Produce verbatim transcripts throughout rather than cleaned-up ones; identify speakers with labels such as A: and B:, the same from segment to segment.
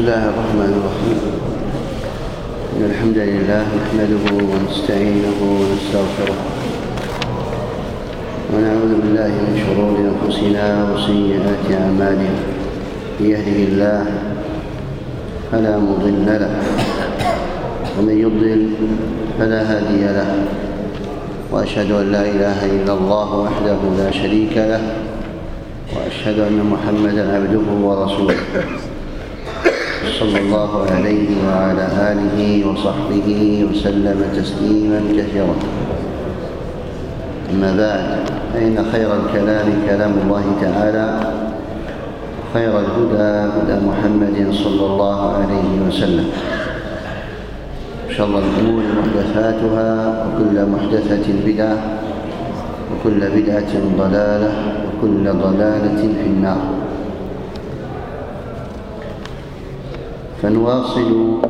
A: الله الرحمن الرحيم. إن الحمد لله نحمده ونستعينه ونستغفره ونعوذ بالله من شرور أنفسنا وسيئات أعمالنا. من يهده الله فلا مضل له ومن يضلل فلا هادي له، وأشهد أن لا إله إلا الله وحده لا شريك له، وأشهد أن محمدًا عبده ورسوله صلى الله عليه وعلى آله وصحبه وسلم تسليمًا كثيرا. أما بعد، فإن خير الكلام كلام الله تعالى، خير الهدى هدى محمد صلى الله عليه وسلم، شر الأمور محدثاتها، وكل محدثة بدعة، وكل بدعة ضلالة، وكل ضلالة في النار. فنواصل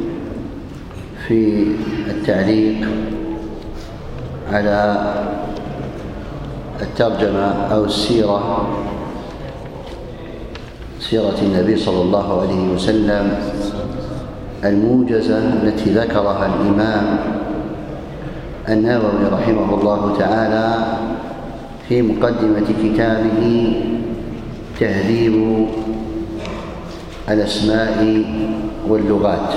A: في التعليق على الترجمة أو السيرة، سيرة النبي صلى الله عليه وسلم الموجزة التي ذكرها الإمام النووي رحمه الله تعالى في مقدمة كتابه تهذيب الأسماء واللغات.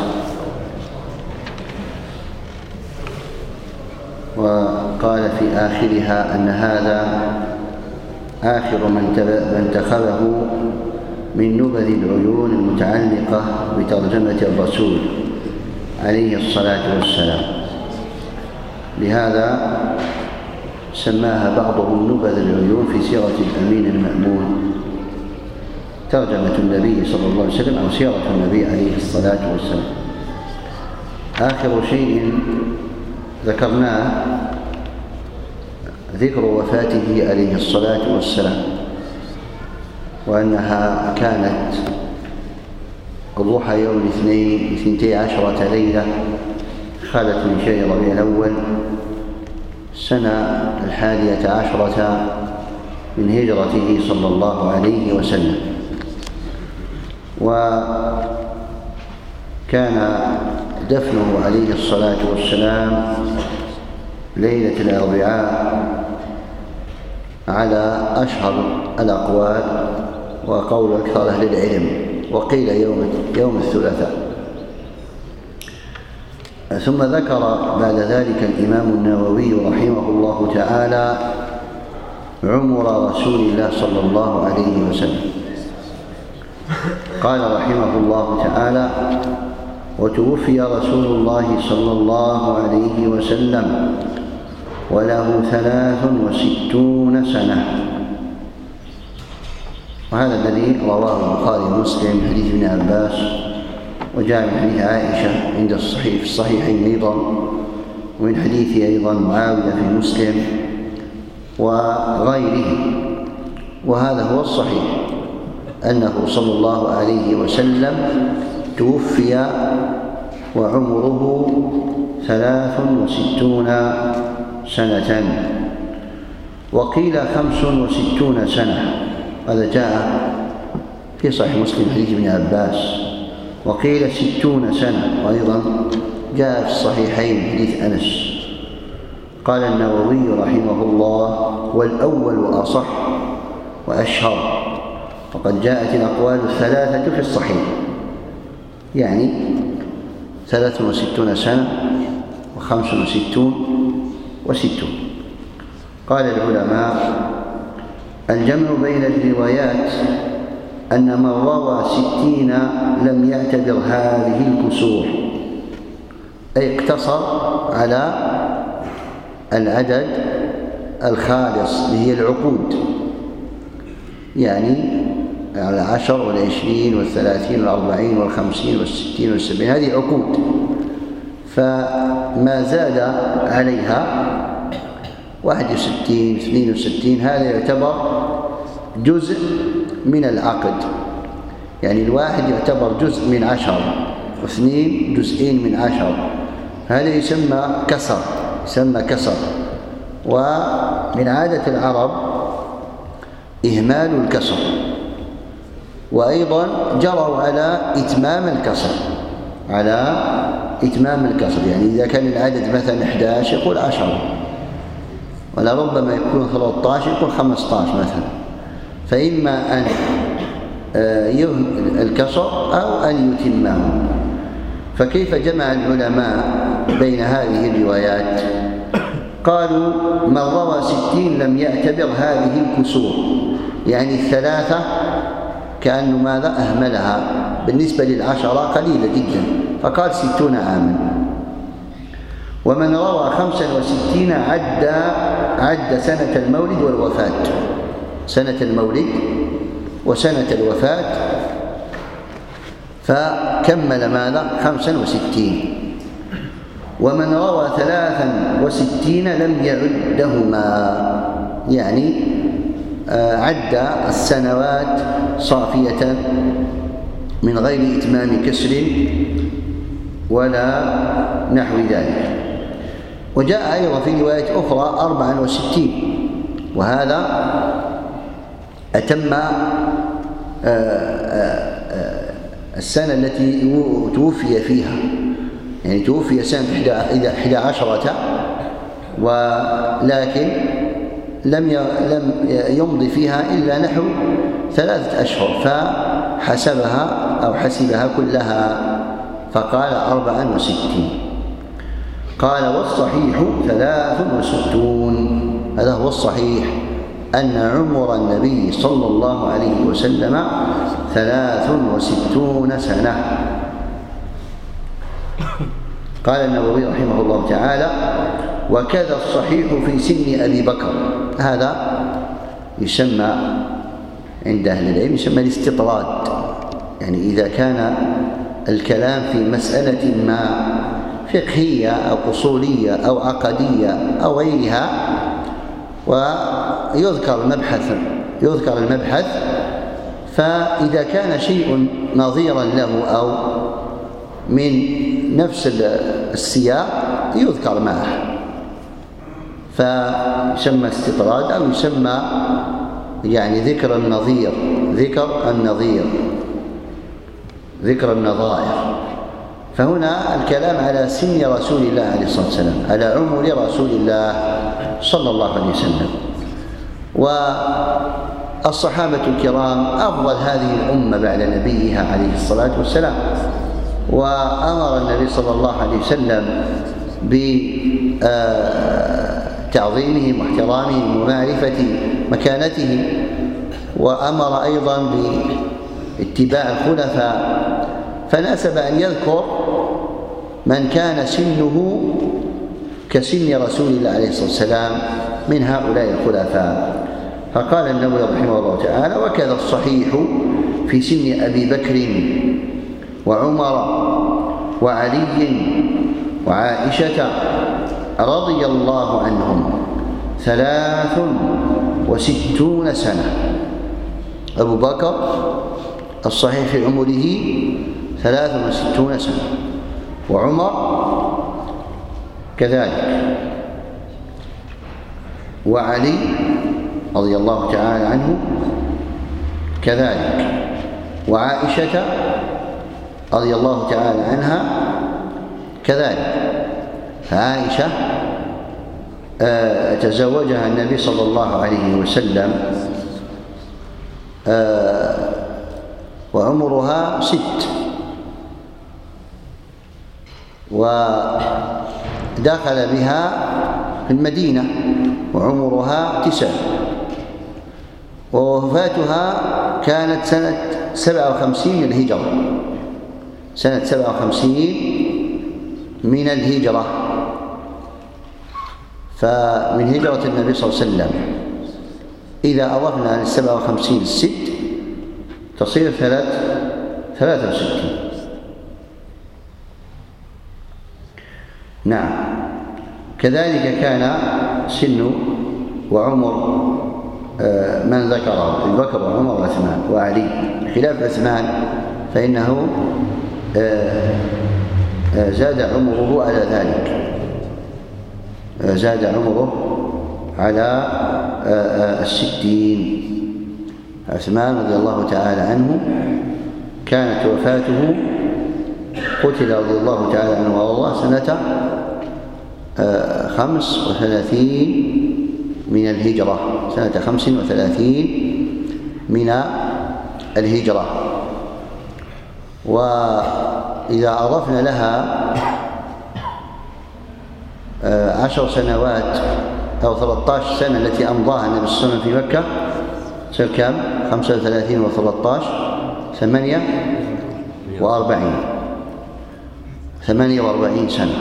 A: وقال في آخرها أن هذا آخر من اتخذه من نبذ العيون المتعلقة بترجمة الرسول عليه الصلاة والسلام. لهذا سماها بعضهم نبذ العيون في سيرة الأمين المأمون، ترجمة النبي صلى الله عليه وسلم أو سيرة النبي عليه الصلاة والسلام. آخر شيء ذكرناه ذكر وفاته عليه الصلاة والسلام، وأنها كانت ضحى يوم الاثنين اثنتي عشرة ليلة خالت من شهر ربيع الأول السنة الحادية عشرة من هجرته صلى الله عليه وسلم. وكان دفنه عليه الصلاة والسلام ليلة الأربعاء على أشهر الأقوال وقول أكثر أهل العلم، وقيل يوم يوم الثلاثاء. ثم ذكر بعد ذلك الإمام النووي رحمه الله تعالى عمر رسول الله صلى الله عليه وسلم. قال رحمه الله تعالى: وتوفي رسول الله صلى الله عليه وسلم وله ثلاث وستون سنة. وهذا الذي رواه البخاري ومسلم حديث ابن عباس، وجاء من حديث عائشة عند الصحيح في الصحيحين أيضا، ومن حديث أيضا معاوية في مسلم وغيره. وهذا هو الصحيح، أنه صلى الله عليه وسلم توفي وعمره ثلاث وستون سنة، وقيل خمس وستون سنة. هذا جاء في صحيح مسلم حديث ابن عباس، وقيل ستون سنة، وأيضا جاء في الصحيحين حديث أنس. قال النووي رحمه الله: والأول أصح وأشهر، وقد جاءت الأقوال الثلاثة في الصحيح، يعني ثلاث وستون سنة وخمس وستون وستون. قال العلماء: الجمع بين الروايات أن من روى ستين لم يعتبر هذه الكسور، أي اقتصر على العدد الخالص اللي هي العقود، يعني على العشر والعشرين والثلاثين والأربعين والخمسين والستين والسبعين، هذه عقود. فما زاد عليها واحد وستين اثنين وستين هذا يعتبر جزء من العقد، يعني الواحد يعتبر جزء من عشر، واثنين جزئين من عشر، هذا يسمى كسر، يسمى كسر. ومن عادة العرب إهمال الكسر، وأيضا جروا على إتمام الكسر على إتمام الكسر يعني إذا كان العدد مثلا إحدى عشر يقول عشرة، ولربما يكون ثلاثة عشر يكون خمسة عشر مثلا، فإما أن يهم الكسر أو أن يتمه. فكيف جمع العلماء بين هذه الروايات؟ قالوا من روى ستين لم يعتبر هذه الكسور، يعني الثلاثة كأنه ماذا أهملها، بالنسبة للعشرة قليلة جدا، فقال ستون عاما. ومن روى خمسا وستين عد عد سنة المولد والوفاة، سنة المولد وسنة الوفاة، فكمل ماذا؟ خمسا وستين. ومن روى ثلاثا وستين لم يعدهما، يعني عد السنوات صافية من غير إتمام كسر ولا نحو ذلك. وجاء أيضا في رواية أخرى أربعا وستين، وهذا أتم السنة التي توفي فيها، يعني توفي سنة إحدى عشرة، ولكن لم لم يمضي فيها إلا نحو ثلاثة أشهر، فحسبها أو حسبها كلها فقال أربعا وستين. قال والصحيح ثلاث وستون، هذا هو الصحيح، أن عمر النبي صلى الله عليه وسلم ثلاث وستون سنة. قال النووي رحمه الله تعالى وكذا الصحيح في سن أبي بكر. هذا يسمى عند أهل العلم يسمى الاستطراد، يعني إذا كان الكلام في مسألة ما فقهية أو أصولية أو عقدية أو غيرها، ويذكر المبحث يذكر المبحث فإذا كان شيء نظيرا له أو من نفس السياق يذكر معه، فيسمى استطراد أو يسمى يعني ذكر النظير ذكر النظير ذكر النظائر. فهنا الكلام على سن رسول الله عليه الصلاة والسلام، على عمر رسول الله صلى الله عليه وسلم. والصحابة الكرام أفضل هذه الأمة بعد نبيها عليه الصلاة والسلام، وأمر النبي صلى الله عليه وسلم بتعظيمهم واحترامهم ومعرفة مكانتهم، وأمر أيضا باتباع الخلفاء، فناسب أن يذكر من كان سنه كسن رسول الله عليه الصلاة والسلام من هؤلاء الخلفاء. فقال النووي رحمه الله تعالى وكذا الصحيح في سن أبي بكر وعمر وعلي وعائشة رضي الله عنهم ثلاث وستون سنة. أبو بكر الصحيح في عمره ثلاث وستون سنة، وعمر كذلك، وعلي رضي الله تعالى عنه كذلك، وعائشة رضي الله تعالى عنها كذلك. فعائشة آه تزوجها النبي صلى الله عليه وسلم آه وعمرها ست، ودخل بها في المدينة وعمرها تسع، ووفاتها كانت سنة سبعة وخمسين من الهجرة، سنة سبعة وخمسين من الهجرة. فمن هجرة النبي صلى الله عليه وسلم إذا أضفنا للسبعة وخمسين الست تصير ثلاث ثلاثة وستين. نعم. كذلك كان سن وعمر من ذكره أبو بكر وعمر وعثمان وعلي، خلاف عثمان فإنه زاد عمره على ذلك، زاد عمره على الستين، عثمان رضي الله تعالى عنه كانت وفاته، قتل رضي الله تعالى عنه وارضاه سنة خمس وثلاثين من الهجرة، سنة خمس وثلاثين من الهجرة. وإذا أضفنا لها عشر سنوات أو ثلاثة عشر سنة التي أمضاها النبي صلى الله عليه وسلم في مكة، تصير كم؟ خمسة وثلاثين وثلاثة عشر ثمانية وأربعين ثمانية وأربعين سنة.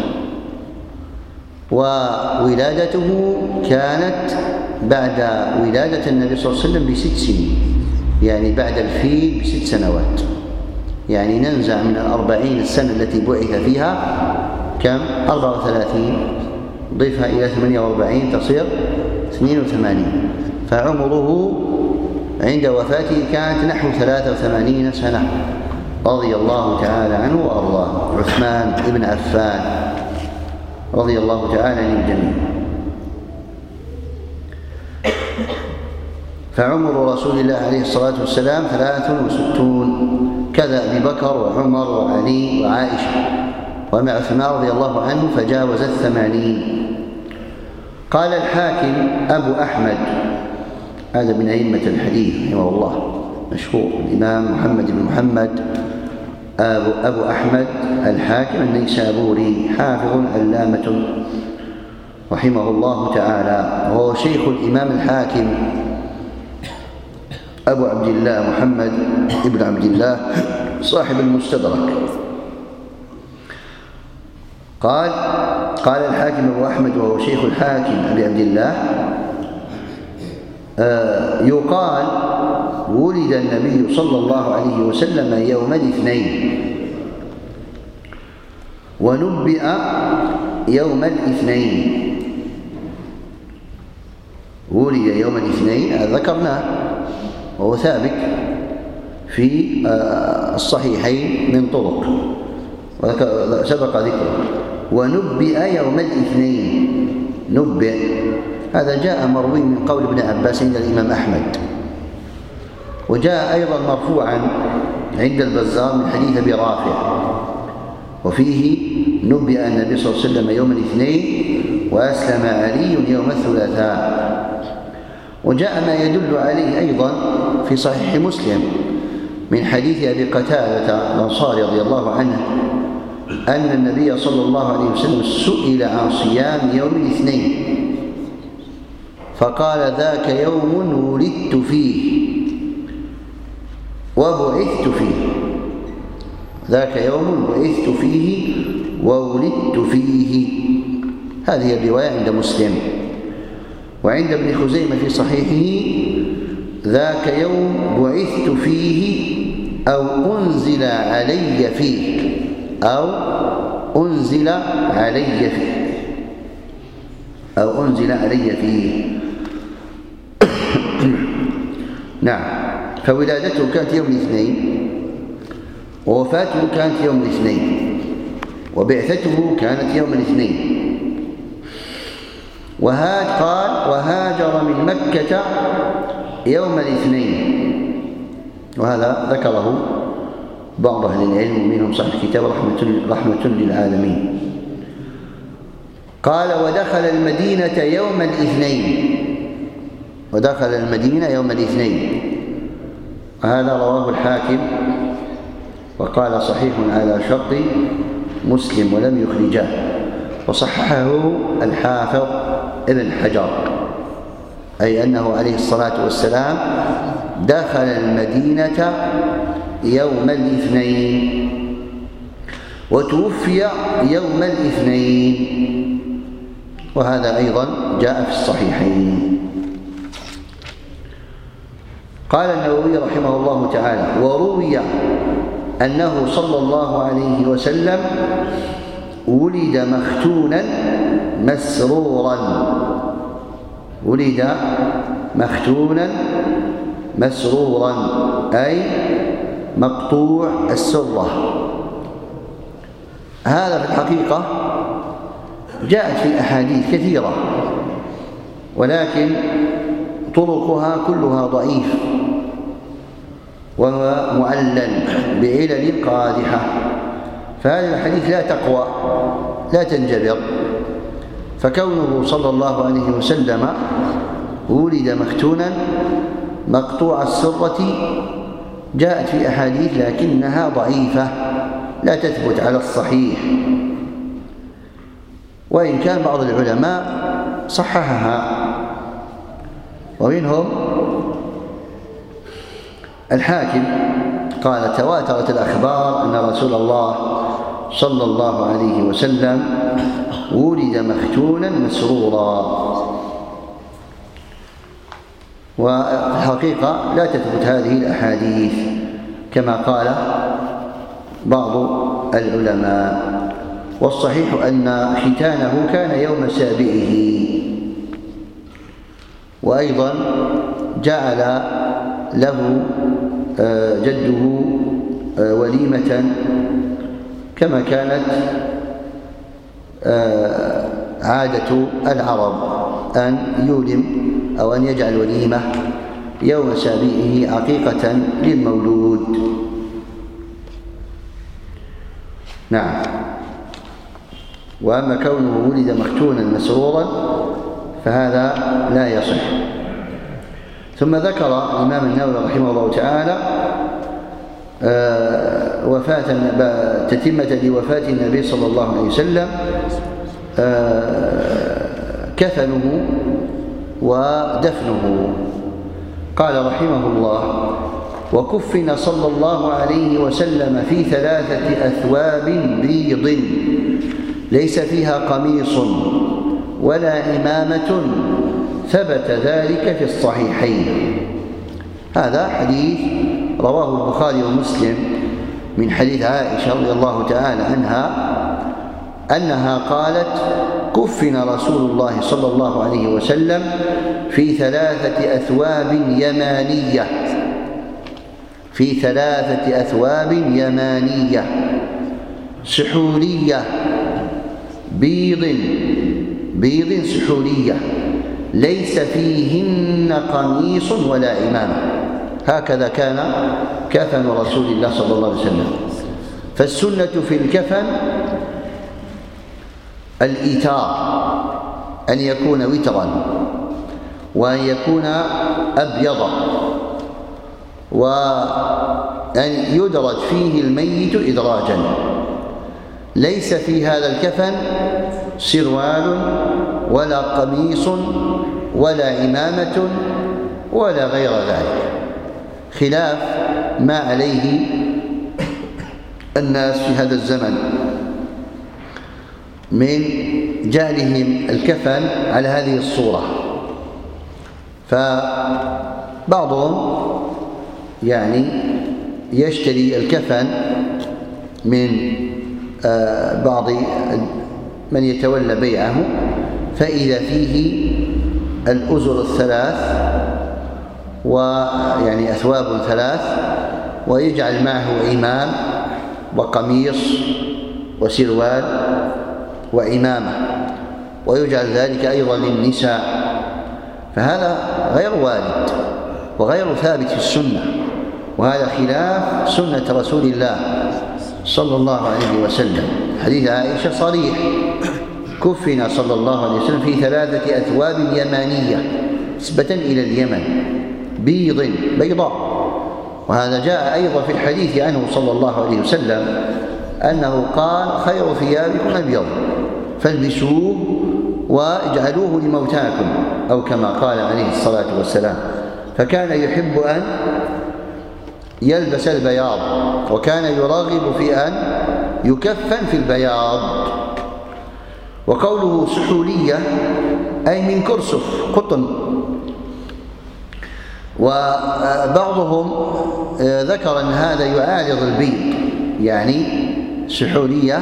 A: وولادته كانت بعد ولادة النبي صلى الله عليه وسلم بست سنين، يعني بعد الفيل بست سنوات، يعني ننزع من الأربعين السنة التي بعث فيها كم؟ أربعة وثلاثين، ضيفها إلى ثمانية وأربعين تصير اثنين وثمانين، فعمره عند وفاته كانت نحو ثلاثة وثمانين سنة رضي الله تعالى عنه وأرضاه، عثمان بن عفان رضي الله تعالى عن الجميع. فعمر رسول الله عليه الصلاة والسلام ثلاث وستون، كذا أبي بكر وعمر وعلي وعائشة، ومع عثمان رضي الله عنه فجاوز الثمانين. قال الحاكم أبو أحمد، هذا من أئمة الحديث رحمه الله، مشهور الإمام محمد بن محمد أبو, أبو أحمد الحاكم النيسابوري، حافظ علامة رحمه الله تعالى، وهو شيخ الإمام الحاكم أبو عبد الله محمد ابن عبد الله صاحب المستدرك. قال قال الحاكم أبو أحمد وهو شيخ الحاكم أبي عبد الله، آه يقال ولد النبي صلى الله عليه وسلم يوم الاثنين ونبئ يوم الاثنين. ولد يوم الاثنين ذكرناه وهو ثابت في الصحيحين من طرق سبق ذكره. ونبئ يوم الاثنين، نبئ هذا جاء مروي من قول ابن عباس عند الإمام أحمد، وجاء أيضا مرفوعا عند البزار من حديث أبي رافع، وفيه نبئ النبي صلى الله عليه وسلم يوم الاثنين وأسلم علي يوم الثلاثاء. وجاء ما يدل عليه أيضا في صحيح مسلم من حديث أبي قتادة الأنصاري رضي الله عنه أن النبي صلى الله عليه وسلم سئل عن صيام يوم الاثنين فقال ذاك يوم ولدت فيه وبعثت فيه، ذاك يوم بعثت فيه وولدت فيه. هذه الرواية عند مسلم. وعند ابن خزيمة في صحيحه ذاك يوم بعثت فيه أو أنزل علي فيه، أو أنزل علي فيه أو أنزل علي فيه نعم. فولادته كانت يوم الاثنين، ووفاته كانت يوم الاثنين، وبعثته كانت يوم الاثنين. وهاج قال وهاجر من مكة يوم الاثنين، وهذا ذكره بعض أهل العلم ومنهم صاحب الكتاب رحمة, رحمة للعالمين. قال ودخل المدينة يوم الاثنين، ودخل المدينة يوم الاثنين، وهذا رواه الحاكم وقال صحيح على شرط مسلم ولم يخرجه، وصححه الحافظ ابن حجر، أي أنه عليه الصلاة والسلام دخل المدينة يوم الاثنين وتوفي يوم الاثنين، وهذا أيضا جاء في الصحيحين. قال النووي رحمه الله تعالى وروي أنه صلى الله عليه وسلم ولد مختونا مسرورا، ولد مختونا مسرورا أي مقطوع السرة. هذا في الحقيقة جاءت في الأحاديث كثيرة، ولكن طرقها كلها ضعيف وهو معلل بعلل قادحة، فهذا الحديث لا تقوى لا تنجبر. فكونه صلى الله عليه وسلم ولد مختونا مقطوع السرة جاءت في أحاديث لكنها ضعيفة لا تثبت على الصحيح، وإن كان بعض العلماء صححها، ومنهم الحاكم قال: تواترت الأخبار أن رسول الله صلى الله عليه وسلم ولد مختونا مسرورا. والحقيقة لا تثبت هذه الأحاديث كما قال بعض العلماء، والصحيح أن ختانه كان يوم سابعه، وأيضا جعل له جده وليمة كما كانت عادة العرب أن يولم أو أن يجعل وليمة يوم سابعه عقيقة للمولود. نعم. وأما كونه ولد مختونا مسرورا فهذا لا يصح. ثم ذكر الإمام النووي رحمه الله تعالى وفاة تتمة لوفاة النبي صلى الله عليه وسلم كفنه ودفنه. قال رحمه الله: وكفن صلى الله عليه وسلم في ثلاثة أثواب بيض ليس فيها قميص ولا إمامة، ثبت ذلك في الصحيحين. هذا حديث رواه البخاري ومسلم من حديث عائشة رضي الله تعالى عنها أنها قالت: كفن رسول الله صلى الله عليه وسلم في ثلاثة أثواب يمانية في ثلاثة أثواب يمانية سحولية بيض بيض سحولية ليس فيهن قميص ولا إمامة. هكذا كان كفن رسول الله صلى الله عليه وسلم. فالسنة في الكفن الإيتار، أن يكون وترا، وأن يكون أبيضا، وأن يدرج فيه الميت إدراجا. ليس في هذا الكفن سروال ولا قميص ولا إمامة ولا غير ذلك، خلاف ما عليه الناس في هذا الزمن من جعلهم الكفن على هذه الصورة. فبعضهم يعني يشتري الكفن من بعض من يتولى بيعه، فإذا فيه الأزر الثلاث ويعني أثواب ثلاث، ويجعل معه إمام وقميص وسروال وإمامة، ويجعل ذلك أيضا للنساء، فهذا غير وارد وغير ثابت في السنة، وهذا خلاف سنة رسول الله صلى الله عليه وسلم. حديث عائشة صريح: كفن صلى الله عليه وسلم في ثلاثة أثواب يمانية، نسبة إلى اليمن، بيض بيضاء. وهذا جاء أيضا في الحديث عنه صلى الله عليه وسلم أنه قال: خير ثيابكم أبيض فالبسوه واجعلوه لموتاكم، أو كما قال عليه الصلاة والسلام. فكان يحب أن يلبس البياض، وكان يرغب في أن يكفن في البياض. وقوله سحولية أي من كرسف قطن. وبعضهم ذكر أن هذا يعارض البيض، يعني سحولية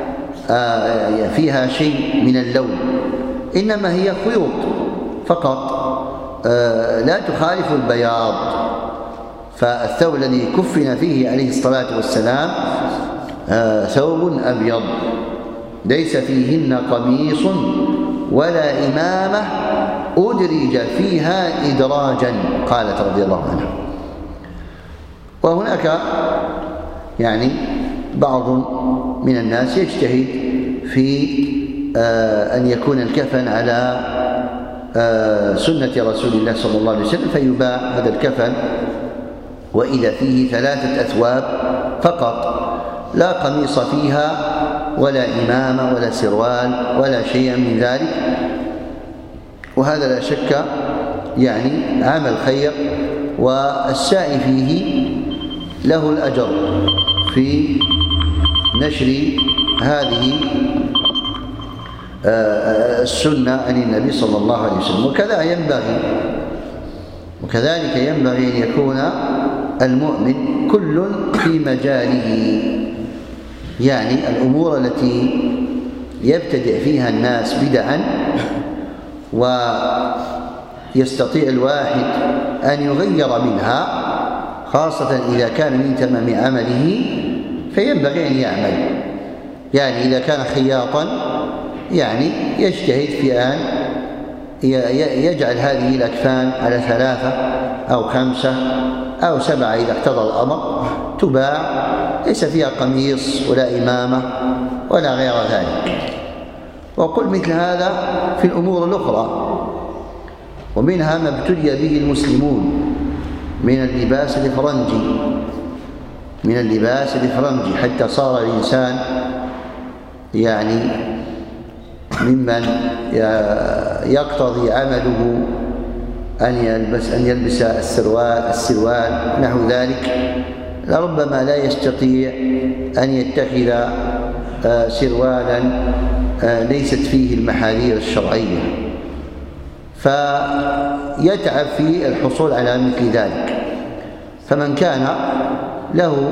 A: فيها شيء من اللون، إنما هي خيوط فقط لا تخالف البياض. فالثوب الذي كفن فيه عليه الصلاة والسلام ثوب أبيض ليس فيهن قميص ولا إمامة أدرج فيها إدراجا، قالت رضي الله عنها. وهناك يعني بعض من الناس يجتهد في أن يكون الكفن على سنة رسول الله صلى الله عليه وسلم، فيباع هذا الكفن وإذا فيه ثلاثة أثواب فقط، لا قميص فيها ولا إمامة ولا سروال ولا شيء من ذلك، وهذا لا شك يعني عمل خير، والسعي فيه له الأجر في نشر هذه السنة عن النبي صلى الله عليه وسلم. وكذا ينبغي وكذلك ينبغي أن يكون المؤمن كل في مجاله، يعني الأمور التي يبتدئ فيها الناس بدعا ويستطيع الواحد أن يغير منها، خاصة إذا كان من تمام عمله، فينبغي أن يعمل. يعني إذا كان خياطا يعني يجتهد في أن يجعل هذه الأكفان على ثلاثة أو خمسة أو سبعة إذا اقتضى الأمر، تباع ليس فيها قميص ولا إمامة ولا غير ذلك. وقل مثل هذا في الأمور الأخرى، ومنها ما ابتلي به المسلمون من اللباس الإفرنجي من اللباس الإفرنجي حتى صار الإنسان يعني ممن يقتضي عمله أن يلبس أن يلبس السروال السروال نحو ذلك، لربما لا يستطيع أن يتخذ سروالا ليست فيه المحاذير الشرعية، فيتعب في الحصول على مثل ذلك. فمن كان له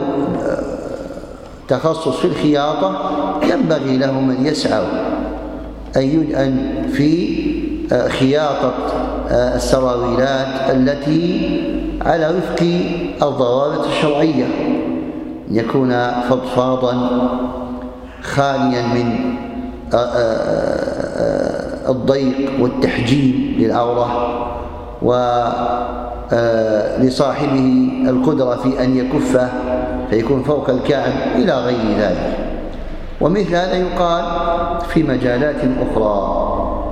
A: تخصص في الخياطة ينبغي لهم أن يسعوا أن في خياطة السراويلات التي على وفق الضوابط الشرعية، يكون فضفاضا خاليا من الضيق والتحجيم للعورة، ولصاحبه القدرة في أن يكفه فيكون فوق الكعب إلى غير ذلك. ومثل هذا يقال في مجالات أخرى.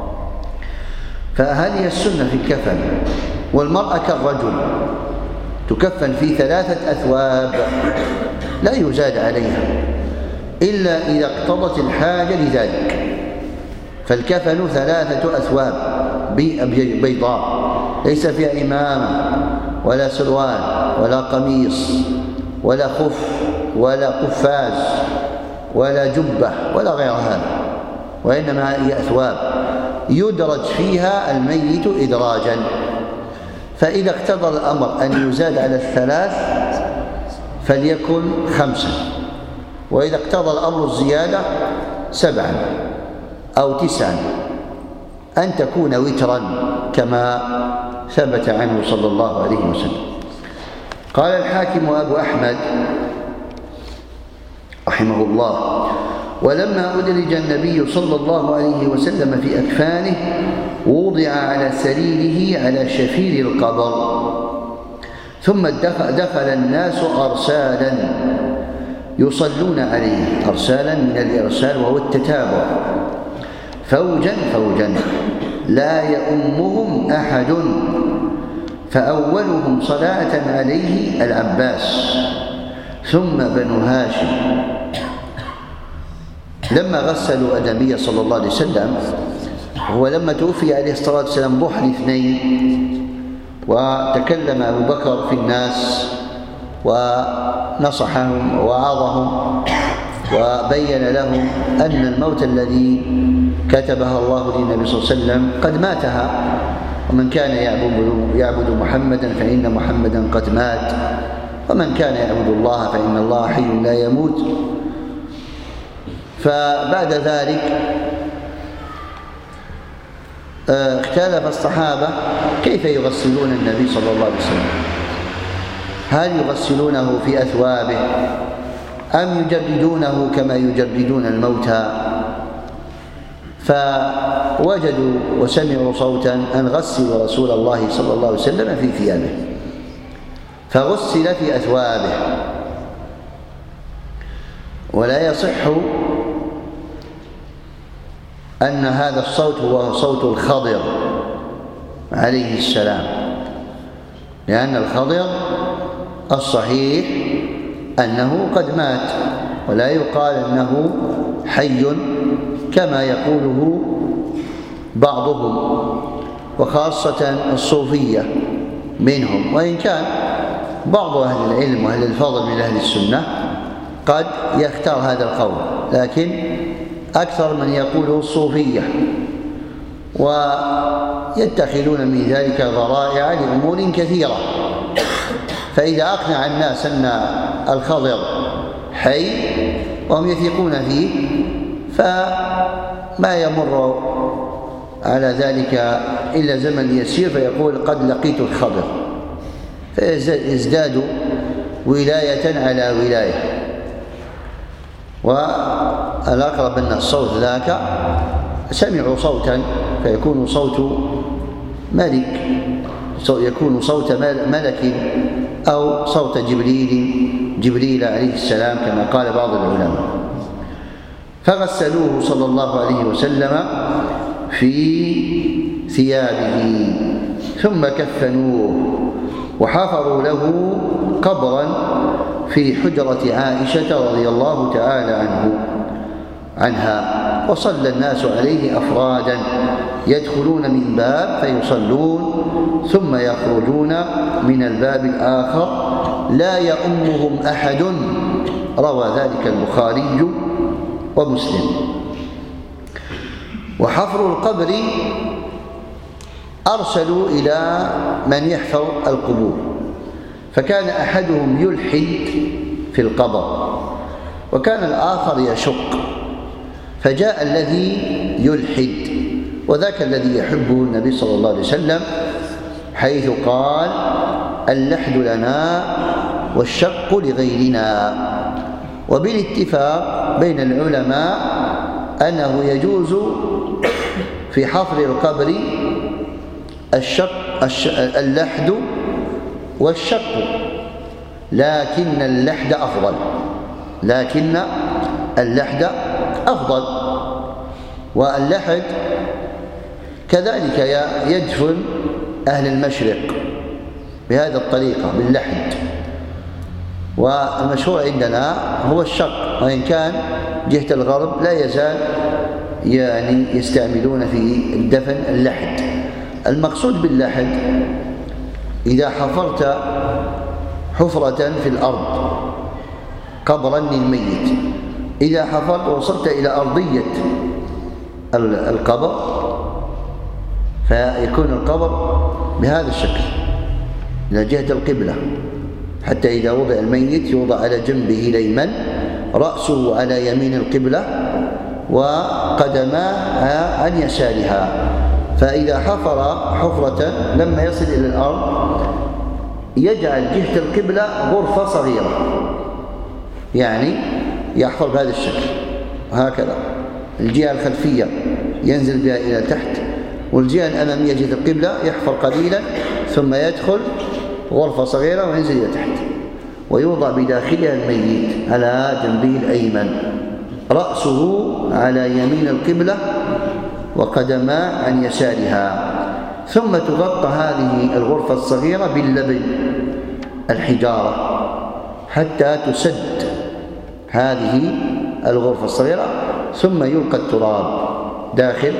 A: فهذه السنة في الكفن. والمرأة كالرجل تكفن في ثلاثة أثواب لا يزاد عليها إلا إذا اقتضت الحاجة لذلك. فالكفن ثلاثة أثواب بيضاء ليس فيها إمامة ولا سروال ولا قميص ولا خف ولا قفاز ولا جبة ولا غير هذا، وإنما هي أثواب يدرج فيها الميت إدراجا. فإذا اقتضى الأمر أن يزاد على الثلاث فليكن خمسة، وإذا اقتضى الأمر الزيادة سبعا أو تسعا، أن تكون وترا كما ثبت عنه صلى الله عليه وسلم. قال الحاكم أبو أحمد رحمه الله: ولما أدرج النبي صلى الله عليه وسلم في أكفانه وضع على سريره على شفير القبر، ثم دخل الناس أرسالا يصلون عليه، أرسالا من الإرسال وهو التتابع، فوجا فوجا لا يؤمهم أحد، فأولهم صلاة عليه العباس ثم بنو هاشم. لما غسلوا النبي صلى الله عليه وسلم، هو لما توفي عليه الصلاة والسلام ضحى الاثنين، وتكلم أبو بكر في الناس ونصحهم ووعظهم وبين لهم أن الموت الذي كتبها الله للنبي صلى الله عليه وسلم قد ماتها، ومن كان يعبد, يعبد محمدا فإن محمدا قد مات، ومن كان يعبد الله فإن الله حي لا يموت. فبعد ذلك اختلف الصحابة كيف يغسلون النبي صلى الله عليه وسلم، هل يغسلونه في أثوابه أم يجردونه كما يجردون الموتى؟ فوجدوا وسمعوا صوتا أن غسلوا رسول الله صلى الله عليه وسلم في ثيابه، فغسل في أثوابه. ولا يصح أن هذا الصوت هو صوت الخضر عليه السلام، لأن الخضر الصحيح أنه قد مات، ولا يقال أنه حي كما يقوله بعضهم، وخاصة الصوفية منهم، وإن كان بعض أهل العلم وأهل الفضل من أهل السنة قد يختار هذا القول، لكن أكثر من يقوله الصوفية، ويتخذون من ذلك ذرائع لأمور كثيرة. فإذا أقنع الناس أن الخضر حي وهم يثقون فيه، فما يمر على ذلك إلا زمن يسير فيقول قد لقيت الخضر، فيزداد ولاية على ولاية. والأقرب أن الصوت ذاك سمعوا صوتا فيكون صوت ملك، يكون صوت ملك أو صوت جبريل جبريل عليه السلام كما قال بعض العلماء. فغسلوه صلى الله عليه وسلم في ثيابه ثم كفنوه، وحفروا له قبرا في حجرة عائشة رضي الله تعالى عنه عنها، وصلى الناس عليه أفرادا يدخلون من باب فيصلون ثم يخرجون من الباب الآخر لا يؤمهم أحد. روى ذلك البخاري ومسلم. وحفر القبر أرسلوا إلى من يحفر القبور، فكان أحدهم يلحد في القبر وكان الآخر يشق، فجاء الذي يلحد، وذاك الذي يحبه النبي صلى الله عليه وسلم، حيث قال اللحد لنا والشق لغيرنا. وبالاتفاق بين العلماء أنه يجوز في حفر القبر الشق اللحد والشق، لكن اللحد أفضل لكن اللحد أفضل واللحد كذلك يدفن أهل المشرق بهذه الطريقة باللحد، والمشهور عندنا هو الشق، وإن كان جهة الغرب لا يزال يعني يستعملون في الدفن اللحد. المقصود باللحد إذا حفرت حفرة في الأرض قبرا للميت، إذا حفرت ووصلت إلى أرضية القبر فيكون القبر بهذا الشكل إلى جهة القبلة، حتى إذا وضع الميت يوضع على جنبه الأيمن، رأسه على يمين القبلة وقدماه عن يسارها. فإذا حفر حفرة لما يصل إلى الأرض يجعل جهة القبلة غرفة صغيرة، يعني يحفر بهذا الشكل هكذا، الجهة الخلفية ينزل بها إلى تحت، والجهة الأمامية جهة القبلة يحفر قليلا ثم يدخل غرفة صغيرة وينزل إلى تحت، ويوضع بداخلها الميت على جنبه الأيمن، رأسه على يمين القبلة وقدماه عن يسارها، ثم تغطى هذه الغرفة الصغيرة باللبن الحجارة حتى تسد هذه الغرفة الصغيرة، ثم يلقى التراب داخل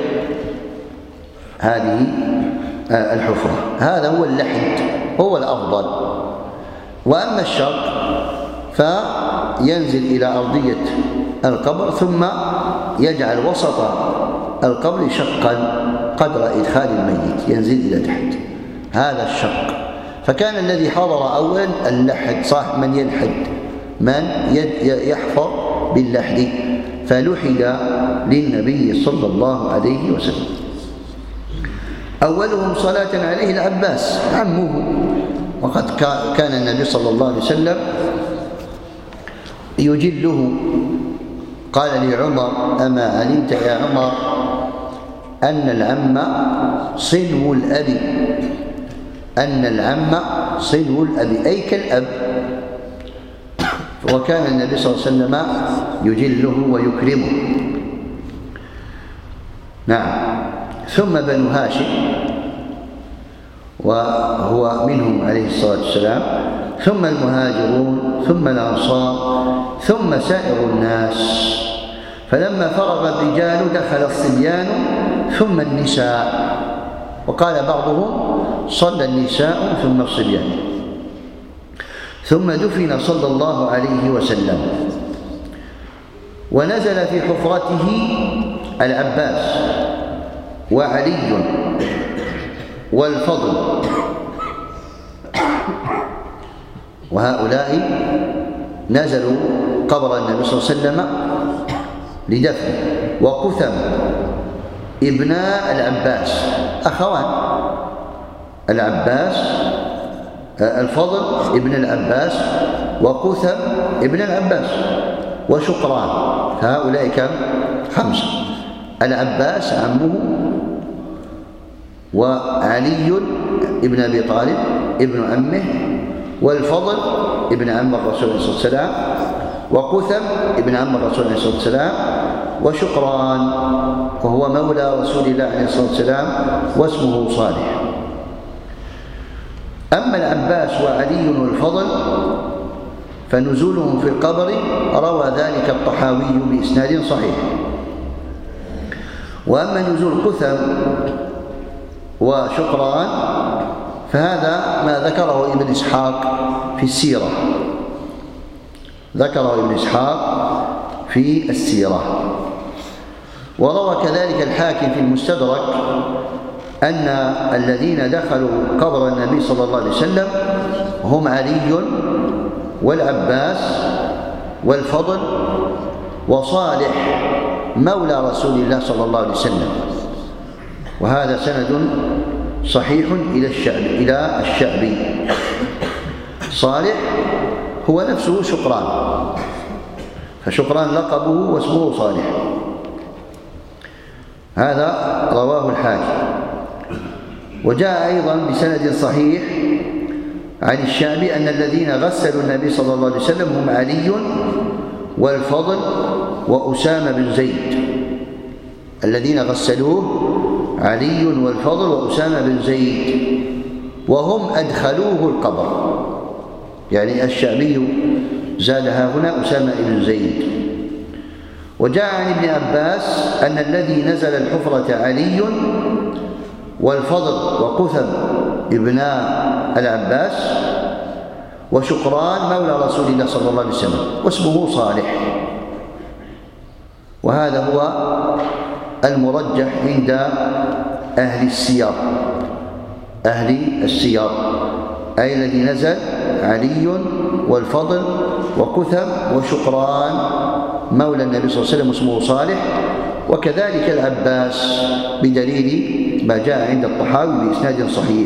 A: هذه الحفرة. هذا هو اللحد، هو الأفضل. وأما الشق فينزل إلى أرضية القبر ثم يجعل وسط القبر شقا قدر إدخال الميت ينزل إلى تحت، هذا الشق. فكان الذي حضر أولا اللحد، صاحب من يلحد، من يحفر باللحد، فلحد للنبي صلى الله عليه وسلم. أولهم صلاة عليه العباس عمه، وقد كان النبي صلى الله عليه وسلم يجله. قال لعمر أما علمت يا عمر أن العم صنو الأب أن العم صلو الأب أي كالأب، وكان النبي صلى الله عليه وسلم يجله ويكرمه. نعم. ثم بنو هاشم وهو منهم عليه الصلاة والسلام، ثم المهاجرون، ثم الأنصار، ثم سائر الناس. فلما فرغ الرجال دخل الصبيان ثم النساء، وقال بعضهم صلى النساء ثم الصبيان. ثم دفن صلى الله عليه وسلم، ونزل في حفرته العباس وعلي والفضل، وهؤلاء نزلوا قبر النبي صلى الله عليه وسلم لدفنه. وقثم ابناء العباس أخوان، العباس الفضل ابن العباس وقثم ابن العباس وشقران، هؤلاء كم؟ خمسة. العباس عمه، وعلي ابن أبي طالب ابن عمه، والفضل ابن عم الرسول صلى الله عليه وسلم، وقثم ابن عم الرسول صلى الله عليه وسلم، وشقران وهو مولى رسول الله عليه الصلاة والسلام واسمه صالح. أما العباس وعلي والفضل فنزولهم في القبر روى ذلك الطحاوي بإسناد صحيح. وأما نزول قثم وشقران فهذا ما ذكره ابن إسحاق في السيرة، ذكره ابن إسحاق في السيرة. وروى كذلك الحاكم في المستدرك أن الذين دخلوا قبر النبي صلى الله عليه وسلم هم علي والعباس والفضل وصالح مولى رسول الله صلى الله عليه وسلم. وهذا سند صحيح إلى الشعب إلى الشعبي. صالح هو نفسه شقران، فشقران لقبه واسمه صالح. هذا رواه الحاكم. وجاء أيضا بسند صحيح عن الشعبي أن الذين غسلوا النبي صلى الله عليه وسلم هم علي والفضل وأسامة بن زيد. الذين غسلوه علي والفضل وأسامة بن زيد، وهم أدخلوه القبر. يعني الشعبي زادها هنا أسامة بن زيد. وجاء عن ابن عباس أن الذي نزل الحفرة علي والفضل وقثم ابناء العباس وشقران مولى رسول الله صلى الله عليه وسلم واسمه صالح. وهذا هو المرجح عند أهل السير، أهل السير أي الذي نزل علي والفضل وقثم وشقران مولى النبي صلى الله عليه وسلم اسمه صالح، وكذلك العباس بدليل ما جاء عند الطحاوي بإسناد صحيح.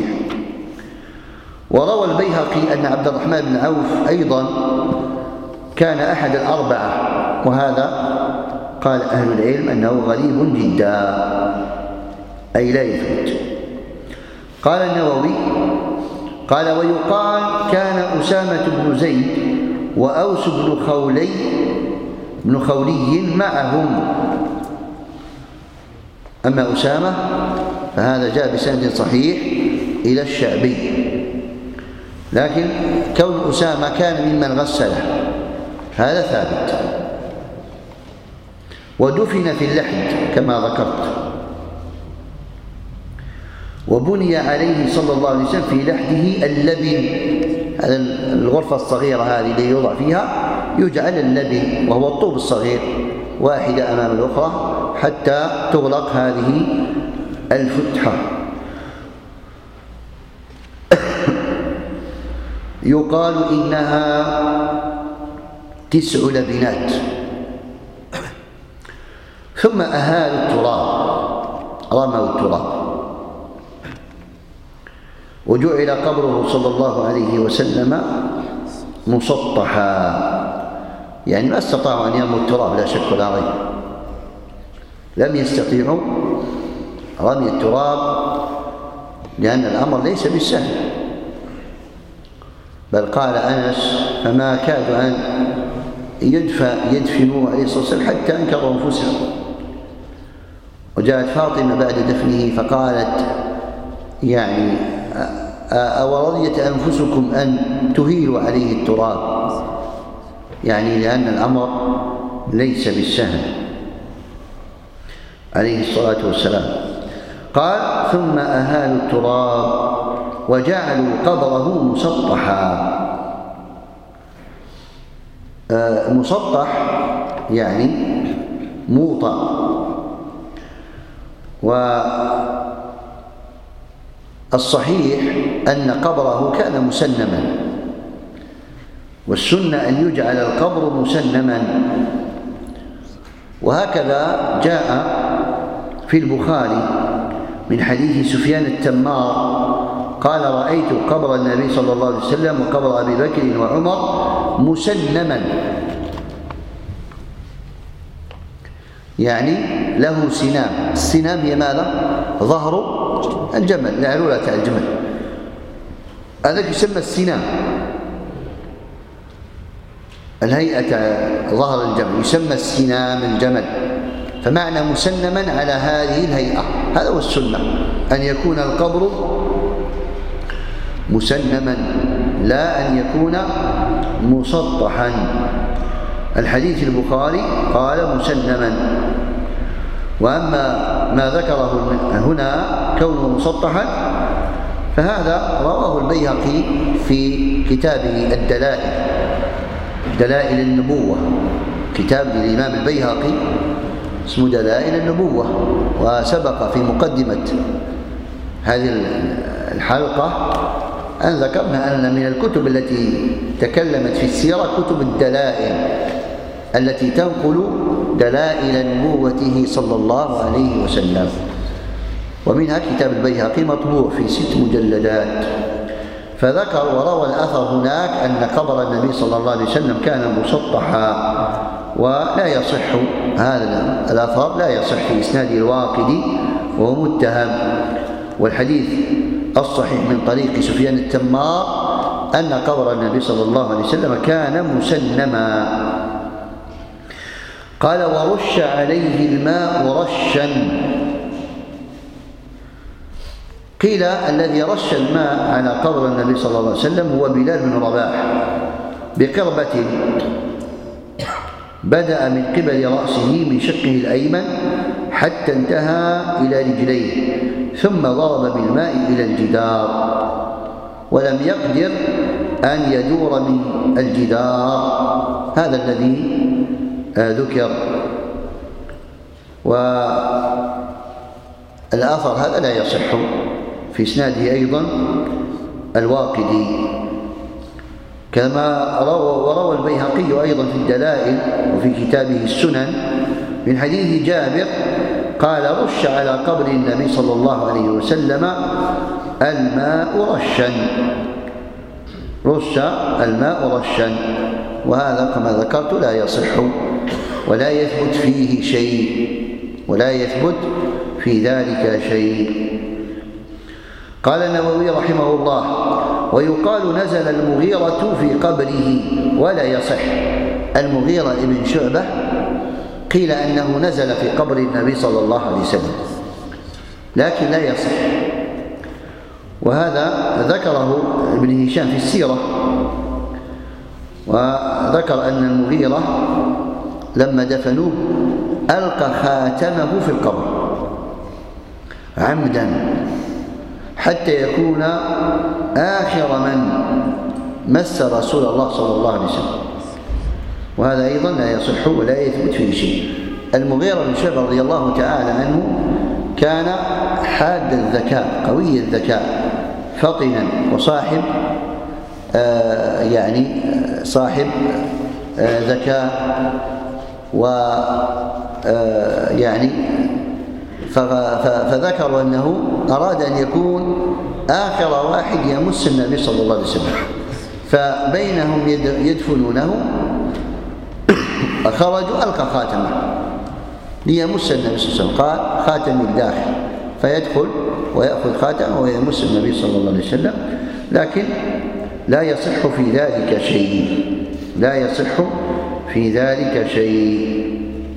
A: وروى البيهقي أن عبد الرحمن بن عوف أيضا كان أحد الأربعة، وهذا قال أهل العلم أنه غريب جدا أي لا يثبت. قال النووي قال ويقال كان أسامة بن زيد وأوس بن خولي بن خولي معهم. أما أسامة فهذا جاء بسند صحيح إلى الشعبي، لكن كون أسامة كان ممن غسله هذا ثابت. ودفن في اللحد كما ذكرت، وبني عليه صلى الله عليه وسلم في لحده اللبن، هذا الغرفة الصغيرة هذه اللي يوضع فيها يجعل اللبن، وهو الطوب الصغير واحدة أمام الأخرى حتى تغلق هذه الفتحة. يقال إنها تسع لبنات. ثم أهالوا التراب، رموا التراب، وجعل قبره صلى الله عليه وسلم مسطحا، يعني ما استطاعوا أن يرموا التراب لا شك ولا ريب، لم يستطيعوا رمي التراب لأن الأمر ليس بالسهل. بل قال أنس: فما كاد أن يدفنوه عليه الصلاة والسلام حتى أنكروا أنفسهم. وجاءت فاطمة بعد دفنه فقالت: يعني أورضيت أنفسكم أن تهيلوا عليه التراب؟ يعني لأن الأمر ليس بالسهل عليه الصلاة والسلام. قال: ثم أهالوا التراب وجعلوا قبره مسطحا. آه مسطح يعني موطأ. والصحيح أن قبره كان مسنما، والسنة أن يجعل القبر مسنما. وهكذا جاء في البخاري من حديث سفيان التمار قال: رأيت قبر النبي صلى الله عليه وسلم وقبر أبي بكر وعمر مسنما، يعني له سنام. السنام هي ماذا؟ ظهر الجمل، العلولة تاع الجمل، هذاك يسمى السنام. الهيئة ظهر الجمل يسمى السنام الجمل. فمعنى مسنما على هذه الهيئة، هذا هو السنة، أن يكون القبر مسنما لا أن يكون مسطحا. الحديث البخاري قال مسنما. وأما ما ذكره هنا كونه مسطحا فهذا رواه البيهقي في كتابه الدلائل، دلائل النبوة، كتاب للإمام البيهقي اسمه دلائل النبوة. وسبق في مقدمة هذه الحلقة أن ذكرنا أن من الكتب التي تكلمت في السيرة كتب الدلائل التي تنقل دلائل نبوته صلى الله عليه وسلم. ومنها كتاب البيهقي مطبوع في ست مجلدات. فذكر وروى الأثر هناك أن قبر النبي صلى الله عليه وسلم كان مسطحا، ولا يصح هذا الأثر، لا يصح في إسناد الواقدي وهو متهم. والحديث الصحيح من طريق سفيان التمار أن قبر النبي صلى الله عليه وسلم كان مسنما. قال: ورش عليه الماء رشا. قيل الذي رش الماء على قبر النبي صلى الله عليه وسلم هو بلال بن رباح بقربة بدأ من قبل رأسه من شقه الأيمن حتى انتهى إلى رجليه، ثم ضرب بالماء إلى الجدار، ولم يقدر أن يدور من الجدار. هذا الذي ذكر. والآثر هذا لا يصح. في إسناده أيضا الواقدي، كما روى وروى البيهقي أيضا في الدلائل وفي كتابه السنن من حديث جابر قال: رش على قبر النبي صلى الله عليه وسلم الماء رشا. رش الماء رشا. وهذا كما ذكرت لا يصح ولا يثبت فيه شيء، ولا يثبت في ذلك شيء. قال النووي رحمه الله: ويقال نزل المغيرة في قبره، ولا يصح. المغيرة ابن شعبة قيل أنه نزل في قبر النبي صلى الله عليه وسلم، لكن لا يصح. وهذا ذكره ابن هشام في السيرة، وذكر أن المغيرة لما دفنوه ألقى خاتمه في القبر عمدا حتى يكون آخر من مس رسول الله صلى الله عليه وسلم. وهذا أيضا لا يصح ولا يثبت فيه شيء. المغيرة بن شعبة رضي الله تعالى عنه كان حاد الذكاء، قوي الذكاء، فطنا، وصاحب آه يعني صاحب آه ذكاء، و آه يعني فذكروا أنه أراد أن يكون آخر واحد يمس النبي صلى الله عليه وسلم، فبينهم يدفنونه خرجوا ألقى خاتمه ليمس النبي صلى الله عليه وسلم. قال: خاتم الداخل، فيدخل ويأخذ خاتمه ويمس النبي صلى الله عليه وسلم. لكن لا يصح في ذلك شيء، لا يصح في ذلك شيء.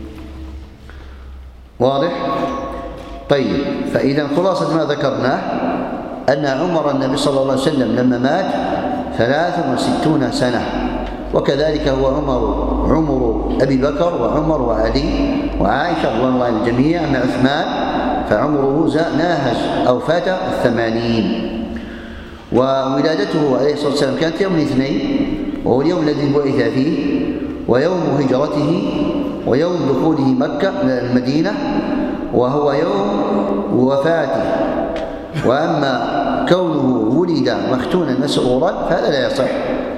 A: واضح؟ طيب، فإذا خلاصة ما ذكرناه أن عمر النبي صلى الله عليه وسلم لما مات ثلاث وستون سنة، وكذلك هو عمر عمر أبي بكر وعمر وعلي وعائشة رضوان الله عن الجميع. أما عثمان فعمره ناهز أو فات الثمانين. وولادته عليه الصلاة والسلام كانت يوم الاثنين، وهو اليوم الذي بعث فيه، ويوم هجرته، ويوم دخوله مكة المدينة، وهو يوم وفاته. وأما كونه ولد مختونا مسرورا فهذا لا يصح،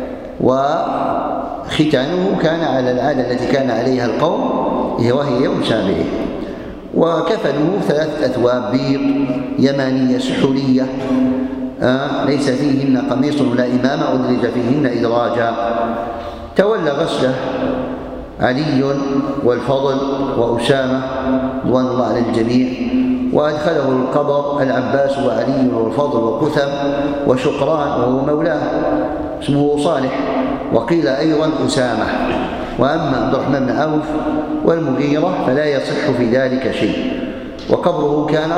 A: وختانه كان على العادة التي كان عليها القوم وهي يوم سابعه. وكفنه ثلاثة أثواب بيض يمانية سحولية آه ليس فيهن قميص ولا إمامة أدرج فيهن إدراجا. تولى غسله علي والفضل وأسامة رضوان الله على الجميع، وأدخله القبر العباس وعلي والفضل وكثم وشقران وهو مولاه اسمه صالح، وقيل أيضا أسامة. وأما عبد الرحمن بن عوف والمغيرة فلا يصح في ذلك شيء. وقبره كان